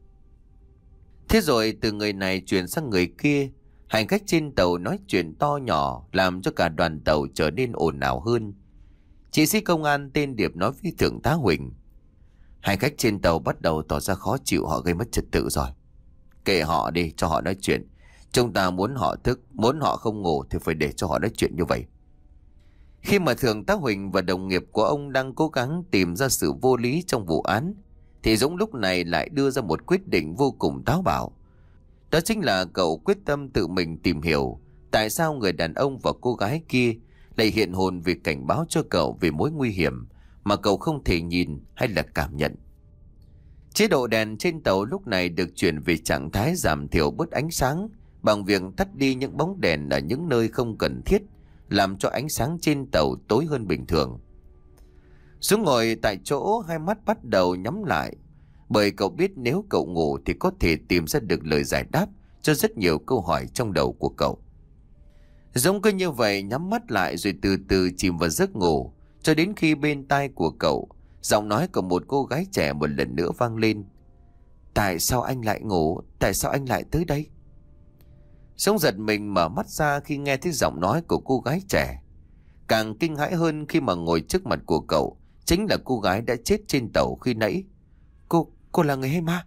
Thế rồi từ người này chuyển sang người kia. Hành khách trên tàu nói chuyện to nhỏ làm cho cả đoàn tàu trở nên ồn ào hơn. Chị sĩ công an tên Điệp nói với Thượng tá Huỳnh: Hành khách trên tàu bắt đầu tỏ ra khó chịu, họ gây mất trật tự rồi. Kệ họ đi, cho họ nói chuyện. Chúng ta muốn họ thức, muốn họ không ngủ thì phải để cho họ nói chuyện như vậy. Khi mà Thượng tá Huỳnh và đồng nghiệp của ông đang cố gắng tìm ra sự vô lý trong vụ án, thì Dũng lúc này lại đưa ra một quyết định vô cùng táo bạo. Đó chính là cậu quyết tâm tự mình tìm hiểu tại sao người đàn ông và cô gái kia lại hiện hồn vì cảnh báo cho cậu về mối nguy hiểm mà cậu không thể nhìn hay là cảm nhận. Chế độ đèn trên tàu lúc này được chuyển về trạng thái giảm thiểu bớt ánh sáng bằng việc tắt đi những bóng đèn ở những nơi không cần thiết, làm cho ánh sáng trên tàu tối hơn bình thường. Dũng ngồi tại chỗ, hai mắt bắt đầu nhắm lại, bởi cậu biết nếu cậu ngủ thì có thể tìm ra được lời giải đáp cho rất nhiều câu hỏi trong đầu của cậu. Dũng cứ như vậy nhắm mắt lại rồi từ từ chìm vào giấc ngủ, cho đến khi bên tai của cậu giọng nói của một cô gái trẻ một lần nữa vang lên: Tại sao anh lại ngủ? Tại sao anh lại tới đây? Dũng giật mình mở mắt ra khi nghe thấy giọng nói của cô gái trẻ. Càng kinh hãi hơn khi mà ngồi trước mặt của cậu chính là cô gái đã chết trên tàu khi nãy. Cô, cô là người hay ma?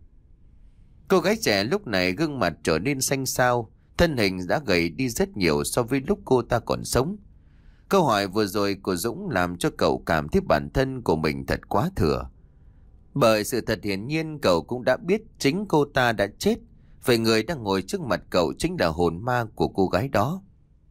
Cô gái trẻ lúc này gương mặt trở nên xanh xao, thân hình đã gầy đi rất nhiều so với lúc cô ta còn sống. Câu hỏi vừa rồi của Dũng làm cho cậu cảm thấy bản thân của mình thật quá thừa. Bởi sự thật hiển nhiên cậu cũng đã biết chính cô ta đã chết, vậy người đang ngồi trước mặt cậu chính là hồn ma của cô gái đó.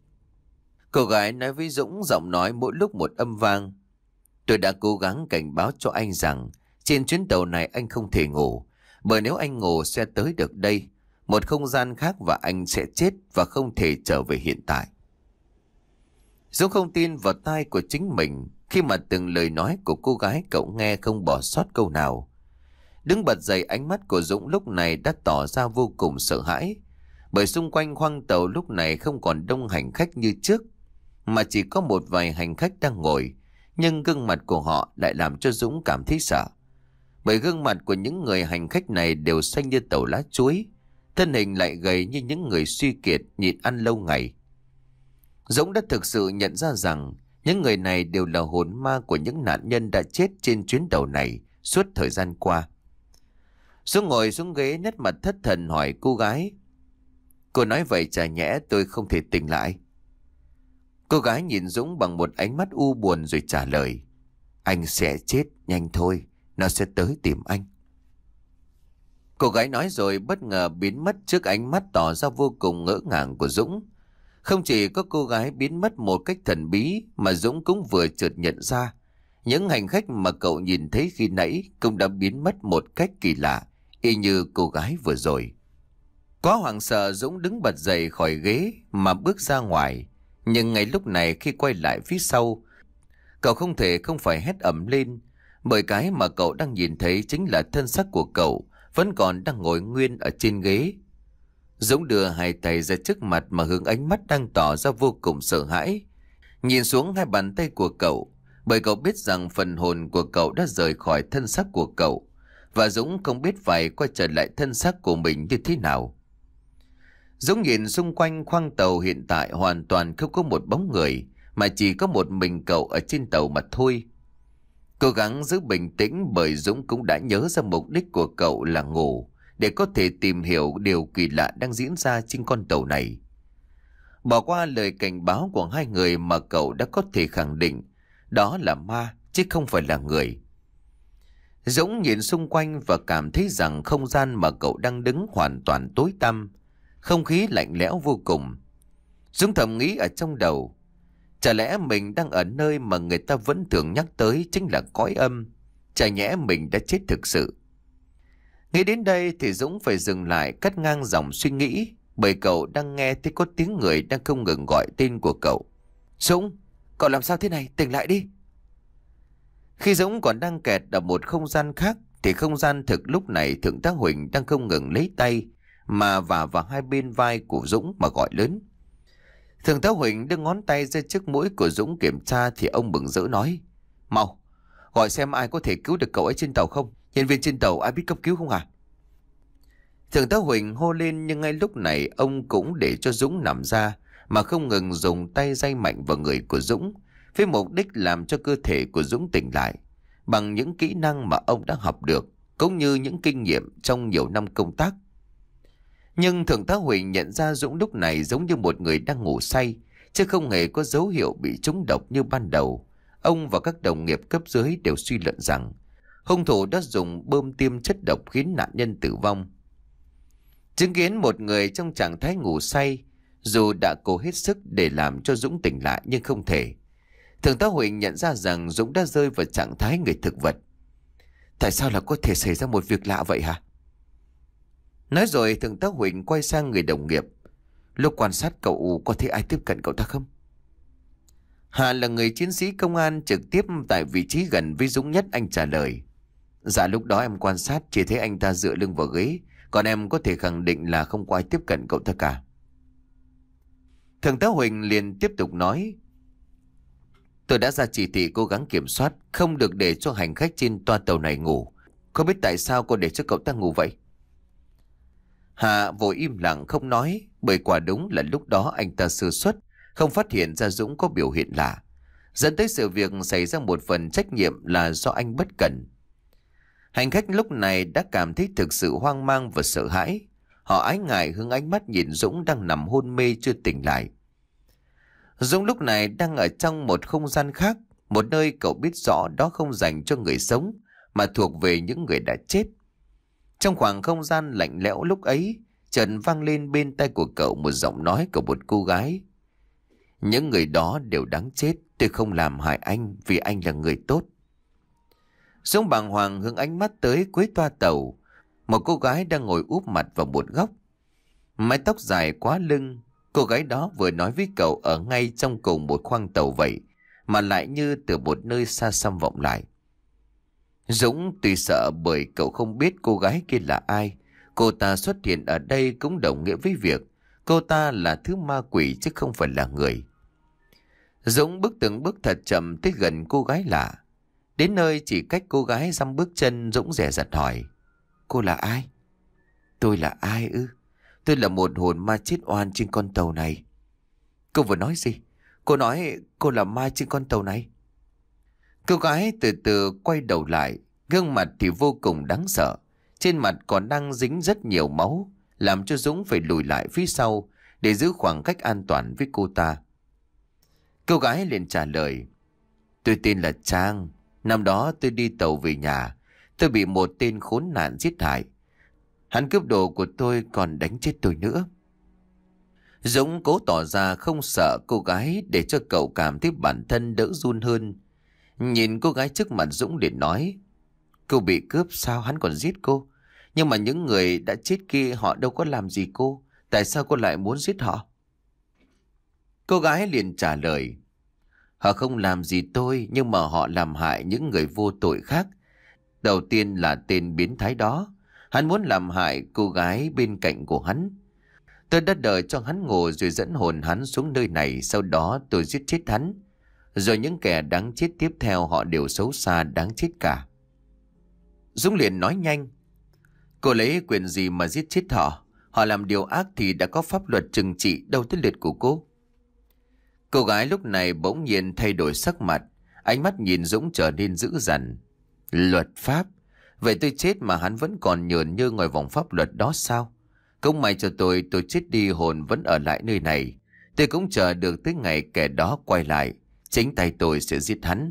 Cô gái nói với Dũng, giọng nói mỗi lúc một âm vang. Tôi đã cố gắng cảnh báo cho anh rằng trên chuyến tàu này anh không thể ngủ, bởi nếu anh ngủ sẽ tới được đây, một không gian khác, và anh sẽ chết và không thể trở về hiện tại. Dũng không tin vào tai của chính mình khi mà từng lời nói của cô gái cậu nghe không bỏ sót câu nào. Đứng bật dậy, ánh mắt của Dũng lúc này đã tỏ ra vô cùng sợ hãi, bởi xung quanh khoang tàu lúc này không còn đông hành khách như trước, mà chỉ có một vài hành khách đang ngồi, nhưng gương mặt của họ lại làm cho Dũng cảm thấy sợ. Bởi gương mặt của những người hành khách này đều xanh như tàu lá chuối, thân hình lại gầy như những người suy kiệt nhịn ăn lâu ngày. Dũng đã thực sự nhận ra rằng những người này đều là hồn ma của những nạn nhân đã chết trên chuyến tàu này suốt thời gian qua. Dũng ngồi xuống ghế, nét mặt thất thần hỏi cô gái. Cô nói vậy chả nhẽ tôi không thể tỉnh lại? Cô gái nhìn Dũng bằng một ánh mắt u buồn rồi trả lời. Anh sẽ chết nhanh thôi, nó sẽ tới tìm anh. Cô gái nói rồi bất ngờ biến mất trước ánh mắt tỏ ra vô cùng ngỡ ngàng của Dũng. Không chỉ có cô gái biến mất một cách thần bí, mà Dũng cũng vừa chợt nhận ra những hành khách mà cậu nhìn thấy khi nãy cũng đã biến mất một cách kỳ lạ, y như cô gái vừa rồi. Quá hoảng sợ, Dũng đứng bật dậy khỏi ghế mà bước ra ngoài. Nhưng ngay lúc này khi quay lại phía sau, cậu không thể không phải hét ầm lên, bởi cái mà cậu đang nhìn thấy chính là thân xác của cậu vẫn còn đang ngồi nguyên ở trên ghế. Dũng đưa hai tay ra trước mặt mà hướng ánh mắt đang tỏ ra vô cùng sợ hãi, nhìn xuống hai bàn tay của cậu, bởi cậu biết rằng phần hồn của cậu đã rời khỏi thân xác của cậu, và Dũng không biết phải quay trở lại thân xác của mình như thế nào. Dũng nhìn xung quanh khoang tàu hiện tại hoàn toàn không có một bóng người, mà chỉ có một mình cậu ở trên tàu mà thôi. Cố gắng giữ bình tĩnh, bởi Dũng cũng đã nhớ ra mục đích của cậu là ngủ, để có thể tìm hiểu điều kỳ lạ đang diễn ra trên con tàu này. Bỏ qua lời cảnh báo của hai người mà cậu đã có thể khẳng định đó là ma chứ không phải là người. Dũng nhìn xung quanh và cảm thấy rằng không gian mà cậu đang đứng hoàn toàn tối tăm, không khí lạnh lẽo vô cùng. Dũng thầm nghĩ ở trong đầu, chả lẽ mình đang ở nơi mà người ta vẫn thường nhắc tới chính là cõi âm? Chả nhẽ mình đã chết thực sự? Nghĩ đến đây thì Dũng phải dừng lại, cắt ngang dòng suy nghĩ, bởi cậu đang nghe thấy có tiếng người đang không ngừng gọi tên của cậu. Dũng, cậu làm sao thế này? Tỉnh lại đi! Khi Dũng còn đang kẹt ở một không gian khác, thì không gian thực lúc này Thượng tá Huỳnh đang không ngừng lấy tay mà vả vào hai bên vai của Dũng mà gọi lớn. Thượng tá Huỳnh đưa ngón tay ra trước mũi của Dũng kiểm tra thì ông mừng rỡ nói. Mau, gọi xem ai có thể cứu được cậu ấy trên tàu không? Nhân viên trên tàu ai biết cấp cứu không hả? Thượng tá Huỳnh hô lên, nhưng ngay lúc này ông cũng để cho Dũng nằm ra mà không ngừng dùng tay day mạnh vào người của Dũng, với mục đích làm cho cơ thể của Dũng tỉnh lại bằng những kỹ năng mà ông đã học được, cũng như những kinh nghiệm trong nhiều năm công tác. Nhưng Thượng tá Huỳnh nhận ra Dũng lúc này giống như một người đang ngủ say, chứ không hề có dấu hiệu bị trúng độc như ban đầu. Ông và các đồng nghiệp cấp dưới đều suy luận rằng hung thủ đã dùng bơm tiêm chất độc khiến nạn nhân tử vong. Chứng kiến một người trong trạng thái ngủ say, dù đã cố hết sức để làm cho Dũng tỉnh lại nhưng không thể, Thượng tá Huỳnh nhận ra rằng Dũng đã rơi vào trạng thái người thực vật. Tại sao là có thể xảy ra một việc lạ vậy hả? Nói rồi Thượng tá Huỳnh quay sang người đồng nghiệp. Lúc quan sát cậu có thấy ai tiếp cận cậu ta không? Hà là người chiến sĩ công an trực tiếp tại vị trí gần với Dũng nhất, anh trả lời. Dạ lúc đó em quan sát chỉ thấy anh ta dựa lưng vào ghế, còn em có thể khẳng định là không có ai tiếp cận cậu ta cả. Thượng tá Huỳnh liền tiếp tục nói. Tôi đã ra chỉ thị cố gắng kiểm soát, không được để cho hành khách trên toa tàu này ngủ. Không biết tại sao cô để cho cậu ta ngủ vậy? Hà vội im lặng không nói, bởi quả đúng là lúc đó anh ta sơ suất, không phát hiện ra Dũng có biểu hiện lạ, dẫn tới sự việc xảy ra một phần trách nhiệm là do anh bất cẩn. Hành khách lúc này đã cảm thấy thực sự hoang mang và sợ hãi. Họ ái ngại hướng ánh mắt nhìn Dũng đang nằm hôn mê chưa tỉnh lại. Dũng lúc này đang ở trong một không gian khác, một nơi cậu biết rõ đó không dành cho người sống, mà thuộc về những người đã chết. Trong khoảng không gian lạnh lẽo lúc ấy, chợt vang lên bên tai của cậu một giọng nói của một cô gái. Những người đó đều đáng chết, tôi không làm hại anh vì anh là người tốt. Dũng bàng hoàng hướng ánh mắt tới cuối toa tàu. Một cô gái đang ngồi úp mặt vào một góc, mái tóc dài quá lưng. Cô gái đó vừa nói với cậu ở ngay trong cùng một khoang tàu vậy, mà lại như từ một nơi xa xăm vọng lại. Dũng tuy sợ bởi cậu không biết cô gái kia là ai. Cô ta xuất hiện ở đây cũng đồng nghĩa với việc cô ta là thứ ma quỷ chứ không phải là người. Dũng bước từng bước thật chậm tới gần cô gái lạ. Đến nơi chỉ cách cô gái dăm bước chân, Dũng dè dặt hỏi: Cô là ai? Tôi là ai ư? Tôi là một hồn ma chết oan trên con tàu này. Cô vừa nói gì? Cô nói cô là ma trên con tàu này. Cô gái từ từ quay đầu lại, gương mặt thì vô cùng đáng sợ. Trên mặt còn đang dính rất nhiều máu, làm cho Dũng phải lùi lại phía sau để giữ khoảng cách an toàn với cô ta. Cô gái liền trả lời: Tôi tên là Trang. Năm đó tôi đi tàu về nhà, tôi bị một tên khốn nạn giết hại. Hắn cướp đồ của tôi còn đánh chết tôi nữa. Dũng cố tỏ ra không sợ cô gái để cho cậu cảm thấy bản thân đỡ run hơn. Nhìn cô gái trước mặt Dũng để nói: Cô bị cướp sao hắn còn giết cô? Nhưng mà những người đã chết kia họ đâu có làm gì cô. Tại sao cô lại muốn giết họ? Cô gái liền trả lời: Họ không làm gì tôi, nhưng mà họ làm hại những người vô tội khác. Đầu tiên là tên biến thái đó. Hắn muốn làm hại cô gái bên cạnh của hắn. Tôi đã đợi cho hắn ngủ rồi dẫn hồn hắn xuống nơi này. Sau đó tôi giết chết hắn. Rồi những kẻ đáng chết tiếp theo họ đều xấu xa đáng chết cả. Dũng liền nói nhanh: Cô lấy quyền gì mà giết chết họ? Họ làm điều ác thì đã có pháp luật trừng trị, đâu tới lượt của cô. Cô gái lúc này bỗng nhiên thay đổi sắc mặt, ánh mắt nhìn Dũng trở nên dữ dằn. Luật pháp? Vậy tôi chết mà hắn vẫn còn nhờn như ngoài vòng pháp luật đó sao? Cũng may cho tôi, tôi chết đi hồn vẫn ở lại nơi này. Tôi cũng chờ được tới ngày kẻ đó quay lại, chính tay tôi sẽ giết hắn.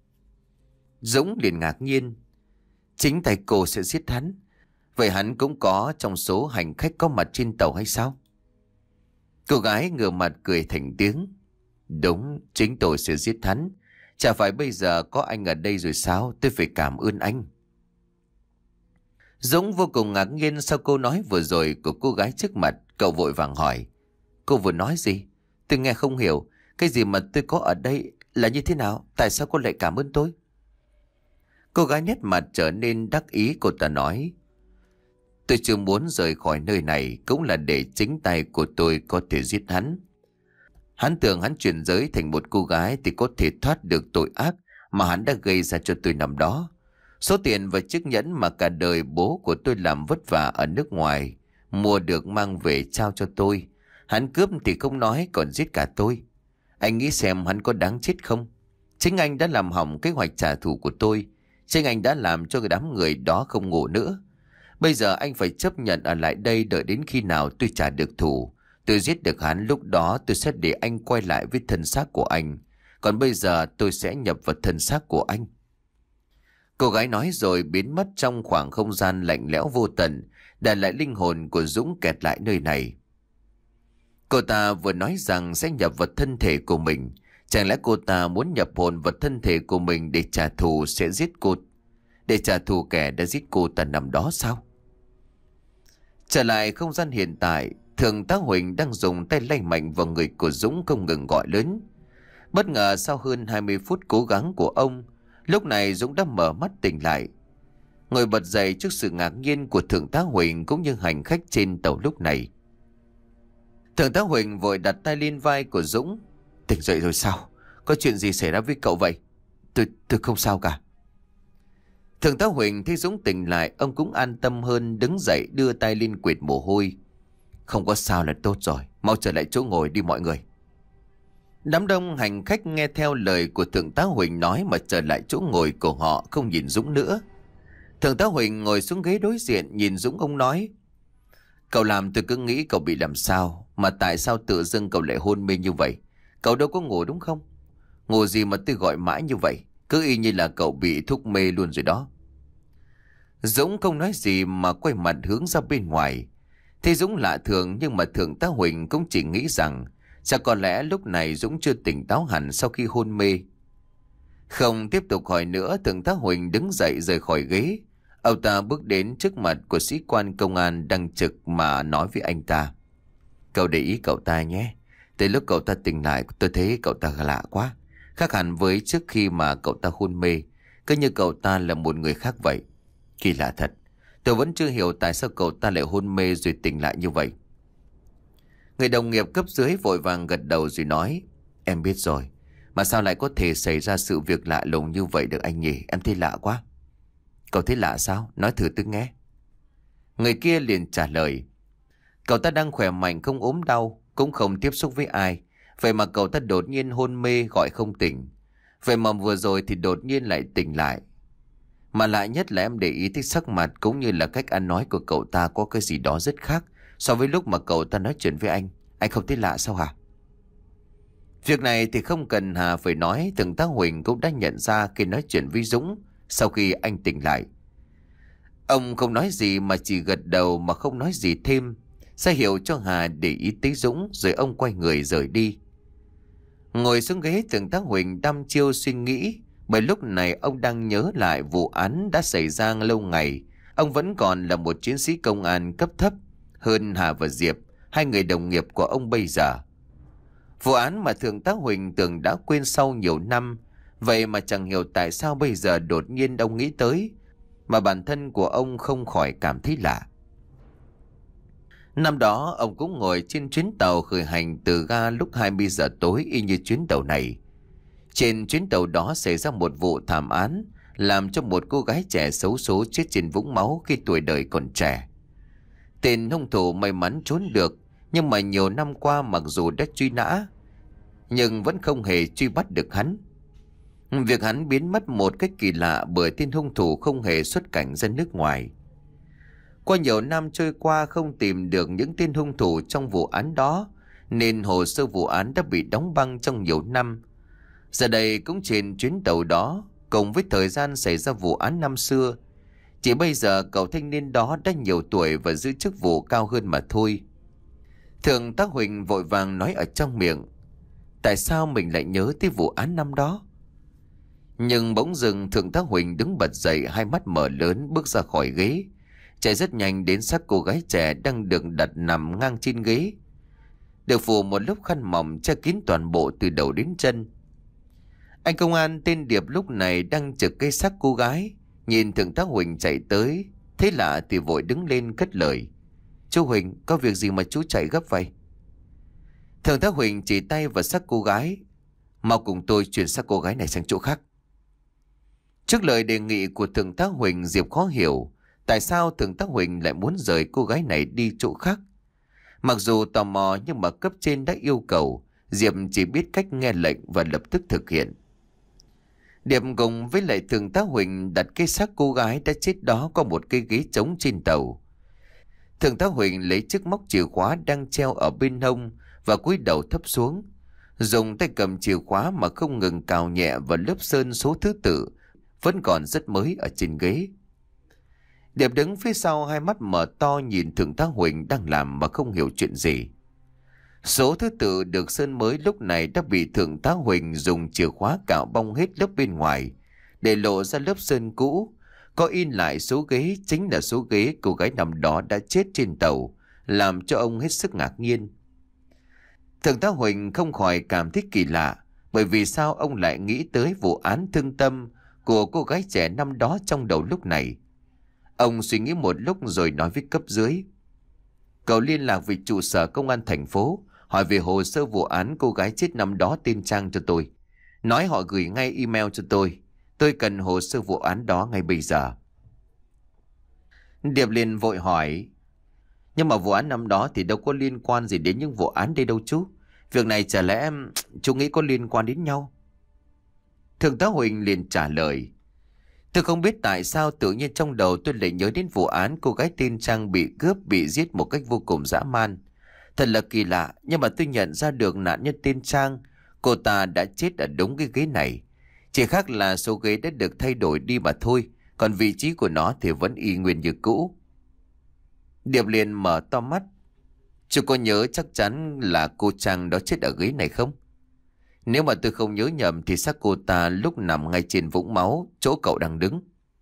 Dũng liền ngạc nhiên: Chính tay cô sẽ giết hắn? Vậy hắn cũng có trong số hành khách có mặt trên tàu hay sao? Cô gái ngửa mặt cười thành tiếng: Đúng, chính tôi sẽ giết hắn. Chả phải bây giờ có anh ở đây rồi sao? Tôi phải cảm ơn anh. Dũng vô cùng ngạc nhiên sau câu nói vừa rồi của cô gái trước mặt. Cậu vội vàng hỏi: Cô vừa nói gì? Tôi nghe không hiểu. Cái gì mà tôi có ở đây là như thế nào? Tại sao cô lại cảm ơn tôi? Cô gái nét mặt trở nên đắc ý. Cô ta nói: Tôi chưa muốn rời khỏi nơi này cũng là để chính tay của tôi có thể giết hắn. Hắn tưởng hắn chuyển giới thành một cô gái thì có thể thoát được tội ác mà hắn đã gây ra cho tôi năm đó. Số tiền và chiếc nhẫn mà cả đời bố của tôi làm vất vả ở nước ngoài mua được mang về trao cho tôi. Hắn cướp thì không nói, còn giết cả tôi. Anh nghĩ xem hắn có đáng chết không? Chính anh đã làm hỏng kế hoạch trả thù của tôi. Chính anh đã làm cho cái đám người đó không ngủ nữa. Bây giờ anh phải chấp nhận ở lại đây đợi đến khi nào tôi trả được thù. Tôi giết được hắn, lúc đó tôi sẽ để anh quay lại với thân xác của anh. Còn bây giờ tôi sẽ nhập vào thân xác của anh. Cô gái nói rồi biến mất trong khoảng không gian lạnh lẽo vô tận, để lại linh hồn của Dũng kẹt lại nơi này. Cô ta vừa nói rằng sẽ nhập vào thân thể của mình. Chẳng lẽ cô ta muốn nhập hồn vào thân thể của mình để trả thù sẽ giết cô, để trả thù kẻ đã giết cô ta năm đó sao? Trở lại không gian hiện tại, Thượng tá Huỳnh đang dùng tay lay mạnh vào người của Dũng không ngừng gọi lớn. Bất ngờ sau hơn hai mươi phút cố gắng của ông, lúc này Dũng đã mở mắt tỉnh lại. Ngồi bật dậy trước sự ngạc nhiên của Thượng tá Huỳnh cũng như hành khách trên tàu lúc này. Thượng tá Huỳnh vội đặt tay lên vai của Dũng. Tỉnh dậy rồi sao? Có chuyện gì xảy ra với cậu vậy? Tôi, tôi không sao cả. Thượng tá Huỳnh thấy Dũng tỉnh lại, ông cũng an tâm hơn, đứng dậy đưa tay lên quệt mồ hôi. Không có sao là tốt rồi, mau trở lại chỗ ngồi đi mọi người. Đám đông hành khách nghe theo lời của Thượng tá Huỳnh nói mà trở lại chỗ ngồi của họ, không nhìn Dũng nữa. Thượng tá Huỳnh ngồi xuống ghế đối diện nhìn Dũng, ông nói: Cậu làm tôi cứ nghĩ cậu bị làm sao, mà tại sao tự dưng cậu lại hôn mê như vậy? Cậu đâu có ngủ đúng không? Ngủ gì mà tôi gọi mãi như vậy, cứ y như là cậu bị thuốc mê luôn rồi đó. Dũng không nói gì mà quay mặt hướng ra bên ngoài. Thế Dũng lạ thường, nhưng mà Thượng tá Huỳnh cũng chỉ nghĩ rằng chắc có lẽ lúc này Dũng chưa tỉnh táo hẳn sau khi hôn mê. Không tiếp tục hỏi nữa, Thượng tá Huỳnh đứng dậy rời khỏi ghế. Ông ta bước đến trước mặt của sĩ quan công an đang trực mà nói với anh ta: Cậu để ý cậu ta nhé. Từ lúc cậu ta tỉnh lại, tôi thấy cậu ta lạ quá, khác hẳn với trước khi mà cậu ta hôn mê, cứ như cậu ta là một người khác vậy. Kỳ lạ thật, tôi vẫn chưa hiểu tại sao cậu ta lại hôn mê rồi tỉnh lại như vậy. Người đồng nghiệp cấp dưới vội vàng gật đầu rồi nói: Em biết rồi, mà sao lại có thể xảy ra sự việc lạ lùng như vậy được anh nhỉ? Em thấy lạ quá. Cậu thấy lạ sao? Nói thử tôi nghe. Người kia liền trả lời: Cậu ta đang khỏe mạnh, không ốm đau, cũng không tiếp xúc với ai. Vậy mà cậu ta đột nhiên hôn mê gọi không tỉnh. Vậy mà vừa rồi thì đột nhiên lại tỉnh lại. Mà lạ nhất là em để ý thấy sắc mặt cũng như là cách ăn nói của cậu ta có cái gì đó rất khác so với lúc mà cậu ta nói chuyện với anh. Anh không thấy lạ sao hả? Việc này thì không cần Hà phải nói, Thượng tá Huỳnh cũng đã nhận ra khi nói chuyện với Dũng sau khi anh tỉnh lại. Ông không nói gì mà chỉ gật đầu mà không nói gì thêm, ra hiệu cho Hà để ý tới Dũng, rồi ông quay người rời đi. Ngồi xuống ghế, Thượng tá Huỳnh đăm chiêu suy nghĩ, bởi lúc này ông đang nhớ lại vụ án đã xảy ra lâu ngày. Ông vẫn còn là một chiến sĩ công an cấp thấp hơn Hà và Diệp, hai người đồng nghiệp của ông bây giờ. Vụ án mà Thượng tá Huỳnh tưởng đã quên sau nhiều năm, vậy mà chẳng hiểu tại sao bây giờ đột nhiên ông nghĩ tới, mà bản thân của ông không khỏi cảm thấy lạ. Năm đó ông cũng ngồi trên chuyến tàu khởi hành từ ga lúc hai mươi giờ tối y như chuyến tàu này. Trên chuyến tàu đó xảy ra một vụ thảm án làm cho một cô gái trẻ xấu số chết trên vũng máu khi tuổi đời còn trẻ. Tên hung thủ may mắn trốn được, nhưng mà nhiều năm qua mặc dù đã truy nã nhưng vẫn không hề truy bắt được hắn. Việc hắn biến mất một cách kỳ lạ bởi tên hung thủ không hề xuất cảnh ra nước ngoài. Qua nhiều năm trôi qua không tìm được những tên hung thủ trong vụ án đó, nên hồ sơ vụ án đã bị đóng băng trong nhiều năm. Giờ đây cũng trên chuyến tàu đó, cùng với thời gian xảy ra vụ án năm xưa, chỉ bây giờ cậu thanh niên đó đã nhiều tuổi và giữ chức vụ cao hơn mà thôi. Thượng tá Huỳnh vội vàng nói ở trong miệng: Tại sao mình lại nhớ tới vụ án năm đó? Nhưng bỗng dưng Thượng tá Huỳnh đứng bật dậy, hai mắt mở lớn bước ra khỏi ghế, chạy rất nhanh đến sát cô gái trẻ đang được đặt nằm ngang trên ghế, được phủ một lớp khăn mỏng che kín toàn bộ từ đầu đến chân. Anh công an tên Điệp lúc này đang trực cây xác cô gái, nhìn Thượng tá Huỳnh chạy tới, thấy lạ thì vội đứng lên cất lời: Chú Huỳnh, có việc gì mà chú chạy gấp vậy? Thượng tá Huỳnh chỉ tay vào xác cô gái: Mau cùng tôi chuyển xác cô gái này sang chỗ khác. Trước lời đề nghị của Thượng tá Huỳnh, Diệp khó hiểu tại sao Thượng tá Huỳnh lại muốn rời cô gái này đi chỗ khác. Mặc dù tò mò nhưng mà cấp trên đã yêu cầu, Diệp chỉ biết cách nghe lệnh và lập tức thực hiện. Điệp cùng với lại Thượng tá Huỳnh đặt cái xác cô gái đã chết đó qua một cái ghế trống trên tàu. Thượng tá Huỳnh lấy chiếc móc chìa khóa đang treo ở bên hông và cúi đầu thấp xuống, dùng tay cầm chìa khóa mà không ngừng cào nhẹ vào lớp sơn số thứ tự vẫn còn rất mới ở trên ghế. Điệp đứng phía sau, hai mắt mở to nhìn Thượng tá Huỳnh đang làm mà không hiểu chuyện gì. Số thứ tự được sơn mới lúc này đã bị Thượng tá Huỳnh dùng chìa khóa cạo bong hết lớp bên ngoài, để lộ ra lớp sơn cũ. Có in lại số ghế chính là số ghế cô gái nằm đó đã chết trên tàu, làm cho ông hết sức ngạc nhiên. Thượng tá Huỳnh không khỏi cảm thấy kỳ lạ, bởi vì sao ông lại nghĩ tới vụ án thương tâm của cô gái trẻ năm đó trong đầu lúc này. Ông suy nghĩ một lúc rồi nói với cấp dưới: Cậu liên lạc với trụ sở công an thành phố, hỏi về hồ sơ vụ án cô gái chết năm đó tên Trang cho tôi. Nói họ gửi ngay email cho tôi. Tôi cần hồ sơ vụ án đó ngay bây giờ. Điệp liền vội hỏi. Nhưng mà vụ án năm đó thì đâu có liên quan gì đến những vụ án đây đâu chú. Việc này chả lẽ chú nghĩ có liên quan đến nhau? Thượng tá Huỳnh liền trả lời. Tôi không biết tại sao tự nhiên trong đầu tôi lại nhớ đến vụ án cô gái tên Trang bị cướp, bị giết một cách vô cùng dã man. Thật là kỳ lạ, nhưng mà tôi nhận ra được nạn nhân tên Trang, cô ta đã chết ở đúng cái ghế này. Chỉ khác là số ghế đã được thay đổi đi mà thôi, còn vị trí của nó thì vẫn y nguyên như cũ. Điệp liền mở to mắt. Chú có nhớ chắc chắn là cô Trang đó chết ở ghế này không? Nếu mà tôi không nhớ nhầm thì xác cô ta lúc nằm ngay trên vũng máu, chỗ cậu đang đứng.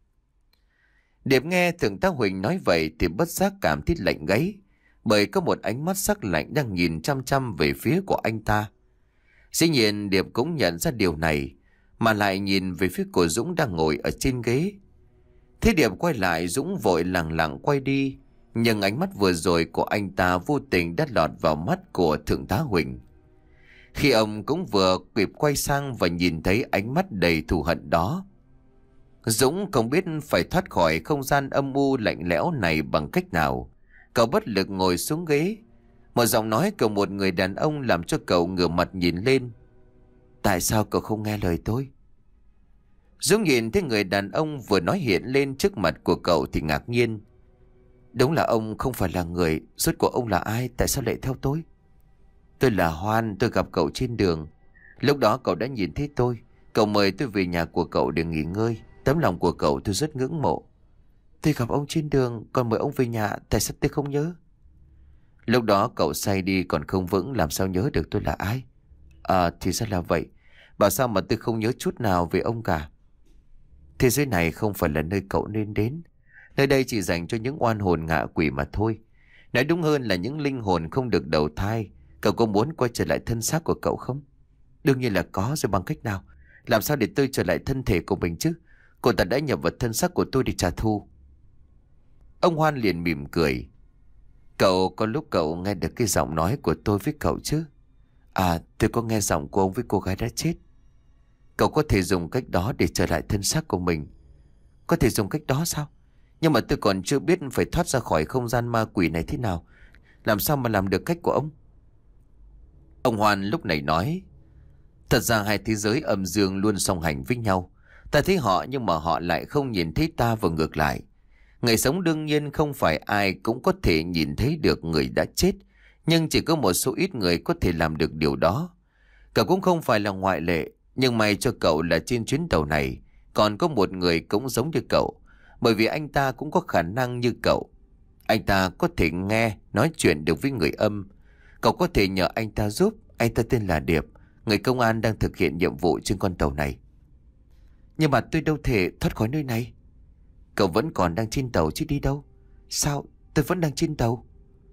Điệp nghe thượng tá Huỳnh nói vậy thì bất giác cảm thấy lạnh gáy, bởi có một ánh mắt sắc lạnh đang nhìn chăm chăm về phía của anh ta. Dĩ nhiên Điệp cũng nhận ra điều này, mà lại nhìn về phía của Dũng đang ngồi ở trên ghế. Thế Điệp quay lại, Dũng vội lẳng lặng quay đi, nhưng ánh mắt vừa rồi của anh ta vô tình đã lọt vào mắt của thượng tá Huỳnh. Khi ông cũng vừa kịp quay sang và nhìn thấy ánh mắt đầy thù hận đó, Dũng không biết phải thoát khỏi không gian âm u lạnh lẽo này bằng cách nào. Cậu bất lực ngồi xuống ghế. Một giọng nói của một người đàn ông làm cho cậu ngửa mặt nhìn lên. Tại sao cậu không nghe lời tôi? Dũng nhìn thấy người đàn ông vừa nói hiện lên trước mặt của cậu thì ngạc nhiên. Đúng là ông không phải là người. Rốt của ông là ai? Tại sao lại theo tôi? Tôi là Hoan, tôi gặp cậu trên đường. Lúc đó cậu đã nhìn thấy tôi. Cậu mời tôi về nhà của cậu để nghỉ ngơi. Tấm lòng của cậu tôi rất ngưỡng mộ. Tôi gặp ông trên đường, còn mời ông về nhà. Tại sao tôi không nhớ? Lúc đó cậu say đi còn không vững, làm sao nhớ được tôi là ai? À thì ra là vậy. Bảo sao mà tôi không nhớ chút nào về ông cả. Thế giới này không phải là nơi cậu nên đến. Nơi đây chỉ dành cho những oan hồn ngạ quỷ mà thôi. Nói đúng hơn là những linh hồn không được đầu thai. Cậu có muốn quay trở lại thân xác của cậu không? Đương nhiên là có, rồi bằng cách nào? Làm sao để tôi trở lại thân thể của mình chứ? Cô ta đã nhập vào thân xác của tôi để trả thù. Ông Hoan liền mỉm cười. Cậu có lúc cậu nghe được cái giọng nói của tôi với cậu chứ? À, tôi có nghe giọng của ông với cô gái đã chết. Cậu có thể dùng cách đó để trở lại thân xác của mình. Có thể dùng cách đó sao? Nhưng mà tôi còn chưa biết phải thoát ra khỏi không gian ma quỷ này thế nào. Làm sao mà làm được cách của ông? Ông Hoan lúc này nói. Thật ra hai thế giới âm dương luôn song hành với nhau. Ta thấy họ nhưng mà họ lại không nhìn thấy ta, và ngược lại. Người sống đương nhiên không phải ai cũng có thể nhìn thấy được người đã chết, nhưng chỉ có một số ít người có thể làm được điều đó. Cậu cũng không phải là ngoại lệ, nhưng may cho cậu là trên chuyến tàu này còn có một người cũng giống như cậu, bởi vì anh ta cũng có khả năng như cậu. Anh ta có thể nghe, nói chuyện được với người âm. Cậu có thể nhờ anh ta giúp. Anh ta tên là Điệp, người công an đang thực hiện nhiệm vụ trên con tàu này. Nhưng mà tôi đâu thể thoát khỏi nơi này. Cậu vẫn còn đang trên tàu chứ đi đâu? Sao tôi vẫn đang trên tàu?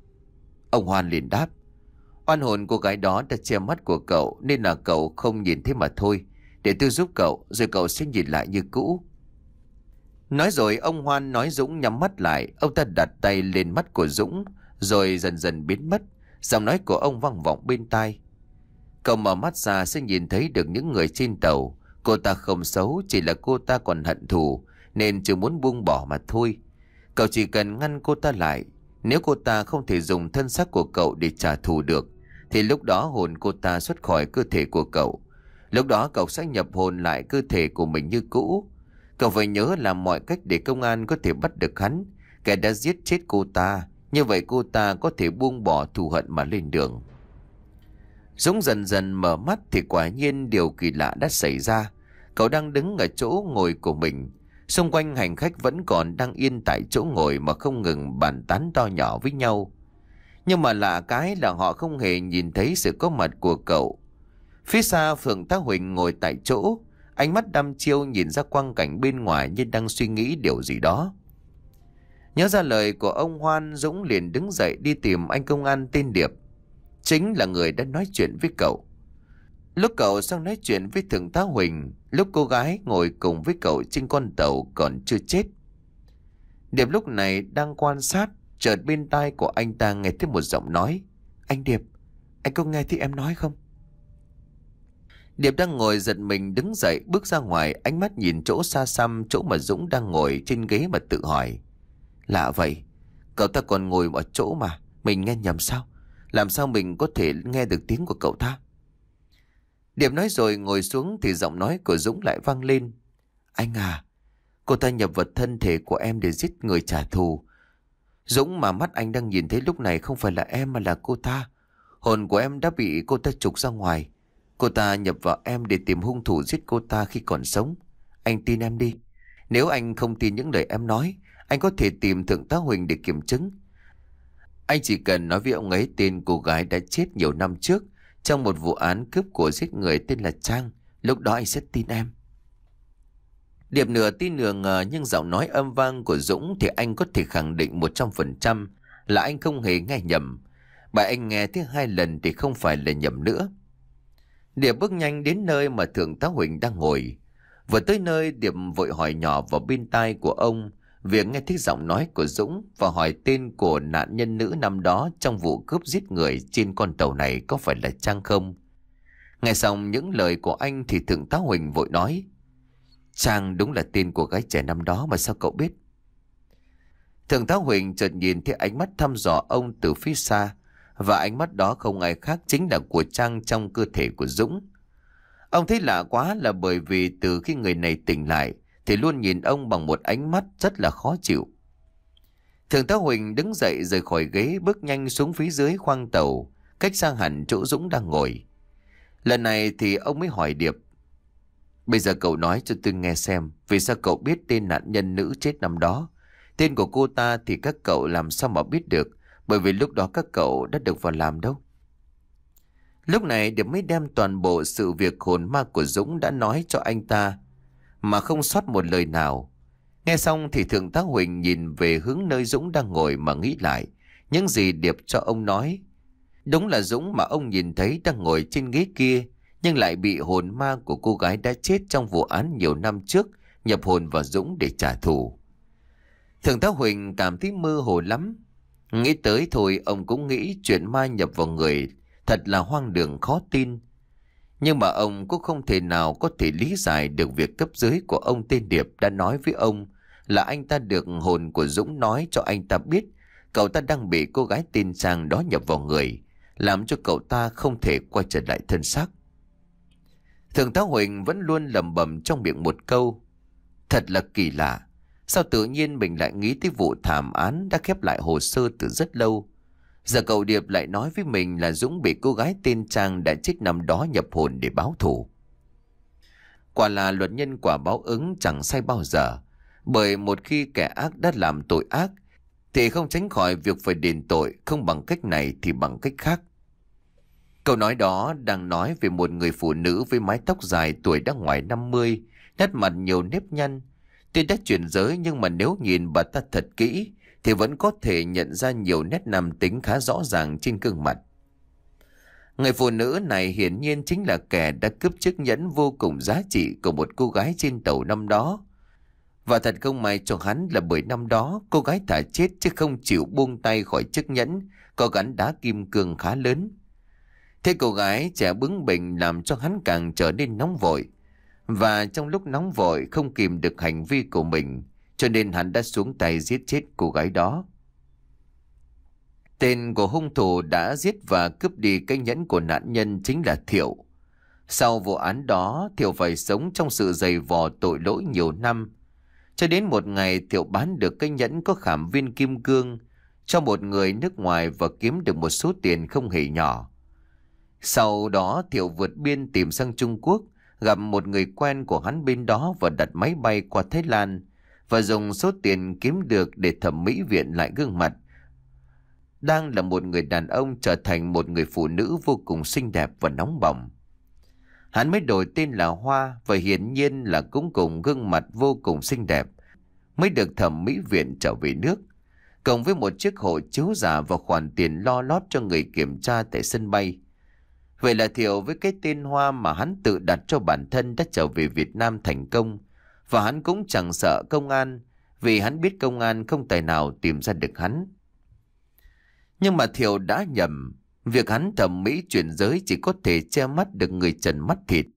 Ông Hoan liền đáp. Oan hồn cô gái đó đã che mắt của cậu, nên là cậu không nhìn thấy mà thôi. Để tôi giúp cậu, rồi cậu sẽ nhìn lại như cũ. Nói rồi ông Hoan nói Dũng nhắm mắt lại. Ông ta đặt tay lên mắt của Dũng, rồi dần dần biến mất. Giọng nói của ông vang vọng bên tai. Cậu mở mắt ra sẽ nhìn thấy được những người trên tàu. Cô ta không xấu, chỉ là cô ta còn hận thù, nên chưa muốn buông bỏ mà thôi. Cậu chỉ cần ngăn cô ta lại. Nếu cô ta không thể dùng thân xác của cậu để trả thù được, thì lúc đó hồn cô ta xuất khỏi cơ thể của cậu. Lúc đó cậu sẽ nhập hồn lại cơ thể của mình như cũ. Cậu phải nhớ làm mọi cách để công an có thể bắt được hắn, kẻ đã giết chết cô ta. Như vậy cô ta có thể buông bỏ thù hận mà lên đường. Dũng dần dần mở mắt thì quả nhiên điều kỳ lạ đã xảy ra. Cậu đang đứng ở chỗ ngồi của mình. Xung quanh hành khách vẫn còn đang yên tại chỗ ngồi mà không ngừng bàn tán to nhỏ với nhau. Nhưng mà lạ cái là họ không hề nhìn thấy sự có mặt của cậu. Phía xa Phượng Tá Huỳnh ngồi tại chỗ, ánh mắt đăm chiêu nhìn ra quang cảnh bên ngoài như đang suy nghĩ điều gì đó. Nhớ ra lời của ông Hoan, Dũng liền đứng dậy đi tìm anh công an tên Điệp, chính là người đã nói chuyện với cậu. Lúc cậu sang nói chuyện với Thượng tá Huỳnh, lúc cô gái ngồi cùng với cậu trên con tàu còn chưa chết. Điệp lúc này đang quan sát, chợt bên tai của anh ta nghe thấy một giọng nói. Anh Điệp, anh có nghe thấy em nói không? Điệp đang ngồi giật mình đứng dậy bước ra ngoài, ánh mắt nhìn chỗ xa xăm, chỗ mà Dũng đang ngồi trên ghế mà tự hỏi. Lạ vậy, cậu ta còn ngồi ở chỗ mà, mình nghe nhầm sao? Làm sao mình có thể nghe được tiếng của cậu ta? Điệp nói rồi ngồi xuống thì giọng nói của Dũng lại vang lên. Anh à, cô ta nhập vào thân thể của em để giết người trả thù. Dũng, mà mắt anh đang nhìn thấy lúc này không phải là em mà là cô ta. Hồn của em đã bị cô ta trục ra ngoài. Cô ta nhập vào em để tìm hung thủ giết cô ta khi còn sống. Anh tin em đi. Nếu anh không tin những lời em nói, anh có thể tìm Thượng tá Huỳnh để kiểm chứng. Anh chỉ cần nói với ông ấy tên cô gái đã chết nhiều năm trước trong một vụ án cướp của giết người tên là Trang. Lúc đó anh sẽ tin em. Điệp nửa tin nửa ngờ, nhưng giọng nói âm vang của Dũng thì anh có thể khẳng định một trăm phần trăm là anh không hề nghe nhầm. Bà anh nghe thứ hai lần thì không phải là nhầm nữa. Điệp bước nhanh đến nơi mà Thượng tá Huỳnh đang ngồi. Vừa tới nơi, Điệp vội hỏi nhỏ vào bên tai của ông việc nghe thấy giọng nói của Dũng và hỏi tên của nạn nhân nữ năm đó trong vụ cướp giết người trên con tàu này có phải là Trang không. Nghe xong những lời của anh thì Thượng tá Huỳnh vội nói. Trang đúng là tên của gái trẻ năm đó, mà sao cậu biết? Thượng tá Huỳnh chợt nhìn thấy ánh mắt thăm dò ông từ phía xa, và ánh mắt đó không ai khác chính là của Trang trong cơ thể của Dũng. Ông thấy lạ quá là bởi vì từ khi người này tỉnh lại thì luôn nhìn ông bằng một ánh mắt rất là khó chịu. Thượng tá Huỳnh đứng dậy rời khỏi ghế, bước nhanh xuống phía dưới khoang tàu, cách sang hẳn chỗ Dũng đang ngồi. Lần này thì ông mới hỏi Điệp. Bây giờ cậu nói cho tôi nghe xem, vì sao cậu biết tên nạn nhân nữ chết năm đó? Tên của cô ta thì các cậu làm sao mà biết được, bởi vì lúc đó các cậu đã được vào làm đâu. Lúc này Điệp mới đem toàn bộ sự việc hồn ma của Dũng đã nói cho anh ta, mà không sót một lời nào. Nghe xong thì Thượng tá Huỳnh nhìn về hướng nơi Dũng đang ngồi mà nghĩ lại những gì Điệp cho ông nói. Đúng là Dũng mà ông nhìn thấy đang ngồi trên ghế kia, nhưng lại bị hồn ma của cô gái đã chết trong vụ án nhiều năm trước nhập hồn vào Dũng để trả thù. Thượng tá Huỳnh cảm thấy mơ hồ lắm. Nghĩ tới thôi ông cũng nghĩ chuyện ma nhập vào người thật là hoang đường khó tin. Nhưng mà ông cũng không thể nào có thể lý giải được việc cấp dưới của ông tên Điệp đã nói với ông là anh ta được hồn của Dũng nói cho anh ta biết cậu ta đang bị cô gái tên Trang đó nhập vào người, làm cho cậu ta không thể quay trở lại thân xác. Thượng tá Huỳnh vẫn luôn lẩm bẩm trong miệng một câu. Thật là kỳ lạ. Sao tự nhiên mình lại nghĩ tới vụ thảm án đã khép lại hồ sơ từ rất lâu. Giờ cậu Điệp lại nói với mình là Dũng bị cô gái tên Trang đã chết năm đó nhập hồn để báo thù. Quả là luật nhân quả báo ứng chẳng sai bao giờ. Bởi một khi kẻ ác đã làm tội ác thì không tránh khỏi việc phải đền tội, không bằng cách này thì bằng cách khác. Câu nói đó đang nói về một người phụ nữ với mái tóc dài, tuổi đã ngoài năm mươi, nét mặt nhiều nếp nhăn. Tuy đã chuyển giới nhưng mà nếu nhìn bà ta thật kỹ thì vẫn có thể nhận ra nhiều nét nam tính khá rõ ràng trên gương mặt. Người phụ nữ này hiển nhiên chính là kẻ đã cướp chiếc nhẫn vô cùng giá trị của một cô gái trên tàu năm đó. Và thật không may cho hắn là bởi năm đó cô gái thả chết chứ không chịu buông tay khỏi chiếc nhẫn có gắn đá kim cương khá lớn. Thế cô gái trẻ bướng bỉnh làm cho hắn càng trở nên nóng vội. Và trong lúc nóng vội không kìm được hành vi của mình, cho nên hắn đã xuống tay giết chết cô gái đó. Tên của hung thủ đã giết và cướp đi cái nhẫn của nạn nhân chính là Thiệu. Sau vụ án đó, Thiệu phải sống trong sự dày vò tội lỗi nhiều năm. Cho đến một ngày Thiệu bán được cái nhẫn có khảm viên kim cương cho một người nước ngoài và kiếm được một số tiền không hề nhỏ. Sau đó Thiệu vượt biên tìm sang Trung Quốc, gặp một người quen của hắn bên đó và đặt máy bay qua Thái Lan, và dùng số tiền kiếm được để thẩm mỹ viện lại gương mặt. Đang là một người đàn ông trở thành một người phụ nữ vô cùng xinh đẹp và nóng bỏng. Hắn mới đổi tên là Hoa, và hiển nhiên là cũng cùng gương mặt vô cùng xinh đẹp mới được thẩm mỹ viện trở về nước, cộng với một chiếc hộ chiếu giả và khoản tiền lo lót cho người kiểm tra tại sân bay. Vậy là Thiệu với cái tên Hoa mà hắn tự đặt cho bản thân đã trở về Việt Nam thành công, và hắn cũng chẳng sợ công an, vì hắn biết công an không tài nào tìm ra được hắn. Nhưng mà Thiệu đã nhầm, việc hắn thẩm mỹ chuyển giới chỉ có thể che mắt được người trần mắt thịt,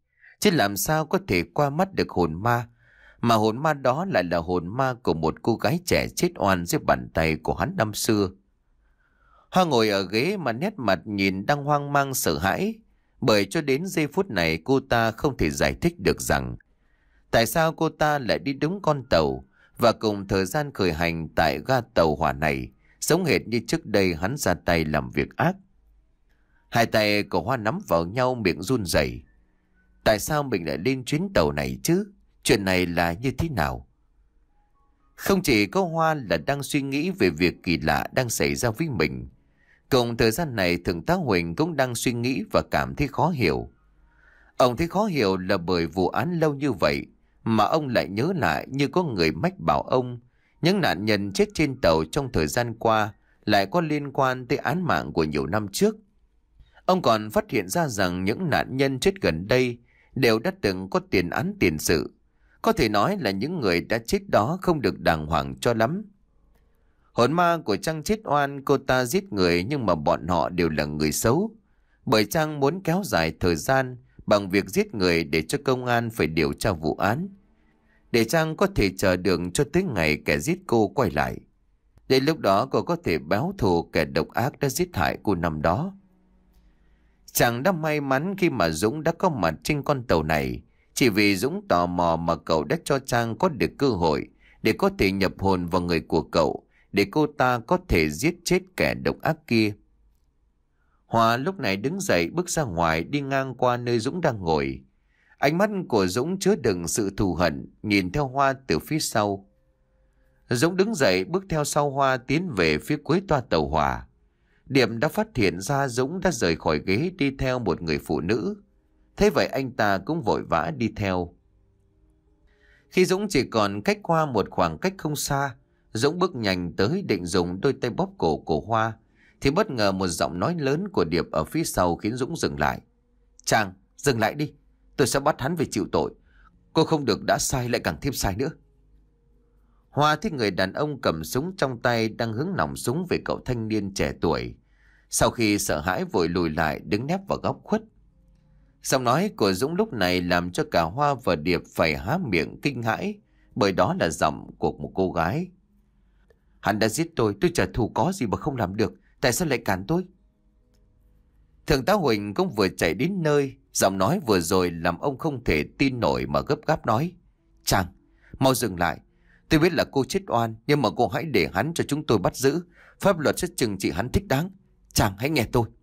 chứ làm sao có thể qua mắt được hồn ma, mà hồn ma đó lại là hồn ma của một cô gái trẻ chết oan dưới bàn tay của hắn năm xưa. Hoa ngồi ở ghế mà nét mặt nhìn đang hoang mang sợ hãi, bởi cho đến giây phút này cô ta không thể giải thích được rằng tại sao cô ta lại đi đúng con tàu và cùng thời gian khởi hành tại ga tàu hỏa này, giống hệt như trước đây hắn ra tay làm việc ác. Hai tay của Hoa nắm vào nhau, miệng run rẩy. Tại sao mình lại lên chuyến tàu này chứ? Chuyện này là như thế nào? Không chỉ có Hoa là đang suy nghĩ về việc kỳ lạ đang xảy ra với mình. Cùng thời gian này Thượng tá Huỳnh cũng đang suy nghĩ và cảm thấy khó hiểu. Ông thấy khó hiểu là bởi vụ án lâu như vậy mà ông lại nhớ lại như có người mách bảo ông những nạn nhân chết trên tàu trong thời gian qua lại có liên quan tới án mạng của nhiều năm trước. Ông còn phát hiện ra rằng những nạn nhân chết gần đây đều đã từng có tiền án tiền sự. Có thể nói là những người đã chết đó không được đàng hoàng cho lắm. Hồn ma của Trang chết oan, cô ta giết người nhưng mà bọn họ đều là người xấu. Bởi Trang muốn kéo dài thời gian bằng việc giết người để cho công an phải điều tra vụ án, để Trang có thể chờ được cho tới ngày kẻ giết cô quay lại. Đến lúc đó cô có thể báo thù kẻ độc ác đã giết hại cô năm đó. Chàng đã may mắn khi mà Dũng đã có mặt trên con tàu này. Chỉ vì Dũng tò mò mà cậu đã cho Trang có được cơ hội để có thể nhập hồn vào người của cậu, để cô ta có thể giết chết kẻ độc ác kia. Hòa lúc này đứng dậy bước ra ngoài, đi ngang qua nơi Dũng đang ngồi. Ánh mắt của Dũng chứa đựng sự thù hận, nhìn theo Hoa từ phía sau. Dũng đứng dậy bước theo sau Hoa tiến về phía cuối toa tàu hỏa. Điệp đã phát hiện ra Dũng đã rời khỏi ghế đi theo một người phụ nữ. Thế vậy anh ta cũng vội vã đi theo. Khi Dũng chỉ còn cách Hoa một khoảng cách không xa, Dũng bước nhanh tới định dùng đôi tay bóp cổ của Hoa, thì bất ngờ một giọng nói lớn của Điệp ở phía sau khiến Dũng dừng lại. Chàng, dừng lại đi, tôi sẽ bắt hắn về chịu tội. Cô không được đã sai lại càng thêm sai nữa. Hoa thấy người đàn ông cầm súng trong tay đang hướng nòng súng về cậu thanh niên trẻ tuổi. Sau khi sợ hãi vội lùi lại đứng nép vào góc khuất. Giọng nói của Dũng lúc này làm cho cả Hoa và Điệp phải há miệng kinh hãi, bởi đó là giọng của một cô gái. Hắn đã giết tôi, tôi trả thù có gì mà không làm được, tại sao lại cản tôi? Thượng tá Huỳnh cũng vừa chạy đến nơi, giọng nói vừa rồi làm ông không thể tin nổi mà gấp gáp nói. Chàng, mau dừng lại. Tôi biết là cô chết oan, nhưng mà cô hãy để hắn cho chúng tôi bắt giữ. Pháp luật sẽ trừng trị hắn thích đáng. Chàng hãy nghe tôi.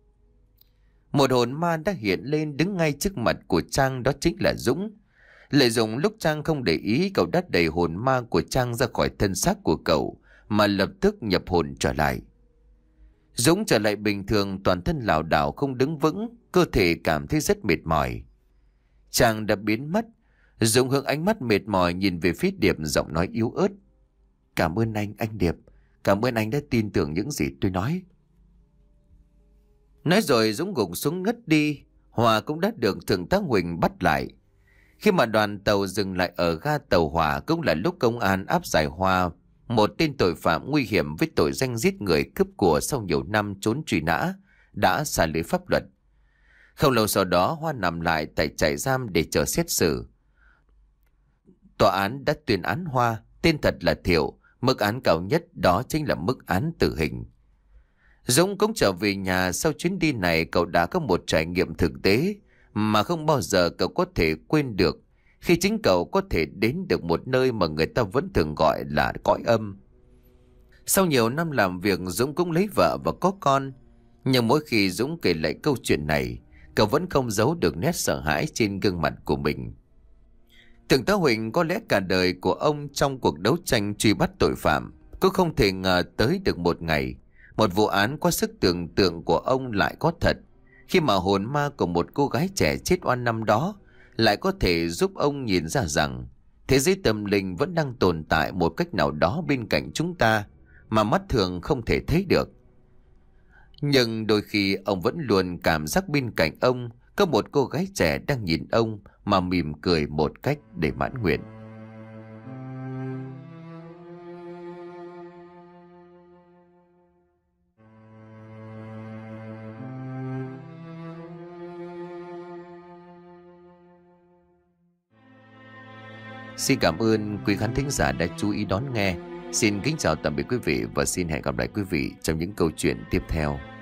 Một hồn ma đã hiện lên đứng ngay trước mặt của Trang, đó chính là Dũng. Lợi dụng lúc Trang không để ý, cậu đã đẩy hồn ma của Trang ra khỏi thân xác của cậu, mà lập tức nhập hồn trở lại. Dũng trở lại bình thường, toàn thân lảo đảo không đứng vững, cơ thể cảm thấy rất mệt mỏi. Trang đã biến mất. Dũng hướng ánh mắt mệt mỏi nhìn về phía Điệp, giọng nói yếu ớt. Cảm ơn anh, anh Điệp. Cảm ơn anh đã tin tưởng những gì tôi nói. Nói rồi Dũng gục xuống ngất đi. Hòa cũng đã được Thượng tá Huỳnh bắt lại. Khi mà đoàn tàu dừng lại ở ga tàu hỏa cũng là lúc công an áp giải Hoa, một tên tội phạm nguy hiểm với tội danh giết người cướp của sau nhiều năm trốn truy nã, đã xa lưới pháp luật. Không lâu sau đó Hoa nằm lại tại trại giam để chờ xét xử. Tòa án đã tuyên án Hoa, tên thật là Thiệu, mức án cao nhất đó chính là mức án tử hình. Dũng cũng trở về nhà. Sau chuyến đi này cậu đã có một trải nghiệm thực tế mà không bao giờ cậu có thể quên được, khi chính cậu có thể đến được một nơi mà người ta vẫn thường gọi là cõi âm. Sau nhiều năm làm việc, Dũng cũng lấy vợ và có con. Nhưng mỗi khi Dũng kể lại câu chuyện này, cậu vẫn không giấu được nét sợ hãi trên gương mặt của mình. Thượng tá Huỳnh có lẽ cả đời của ông trong cuộc đấu tranh truy bắt tội phạm, cũng không thể ngờ tới được một ngày, một vụ án quá sức tưởng tượng của ông lại có thật, khi mà hồn ma của một cô gái trẻ chết oan năm đó lại có thể giúp ông nhìn ra rằng thế giới tâm linh vẫn đang tồn tại một cách nào đó bên cạnh chúng ta mà mắt thường không thể thấy được. Nhưng đôi khi ông vẫn luôn cảm giác bên cạnh ông có một cô gái trẻ đang nhìn ông mà mỉm cười một cách để mãn nguyện. Xin cảm ơn quý khán thính giả đã chú ý đón nghe. Xin kính chào tạm biệt quý vị và xin hẹn gặp lại quý vị trong những câu chuyện tiếp theo.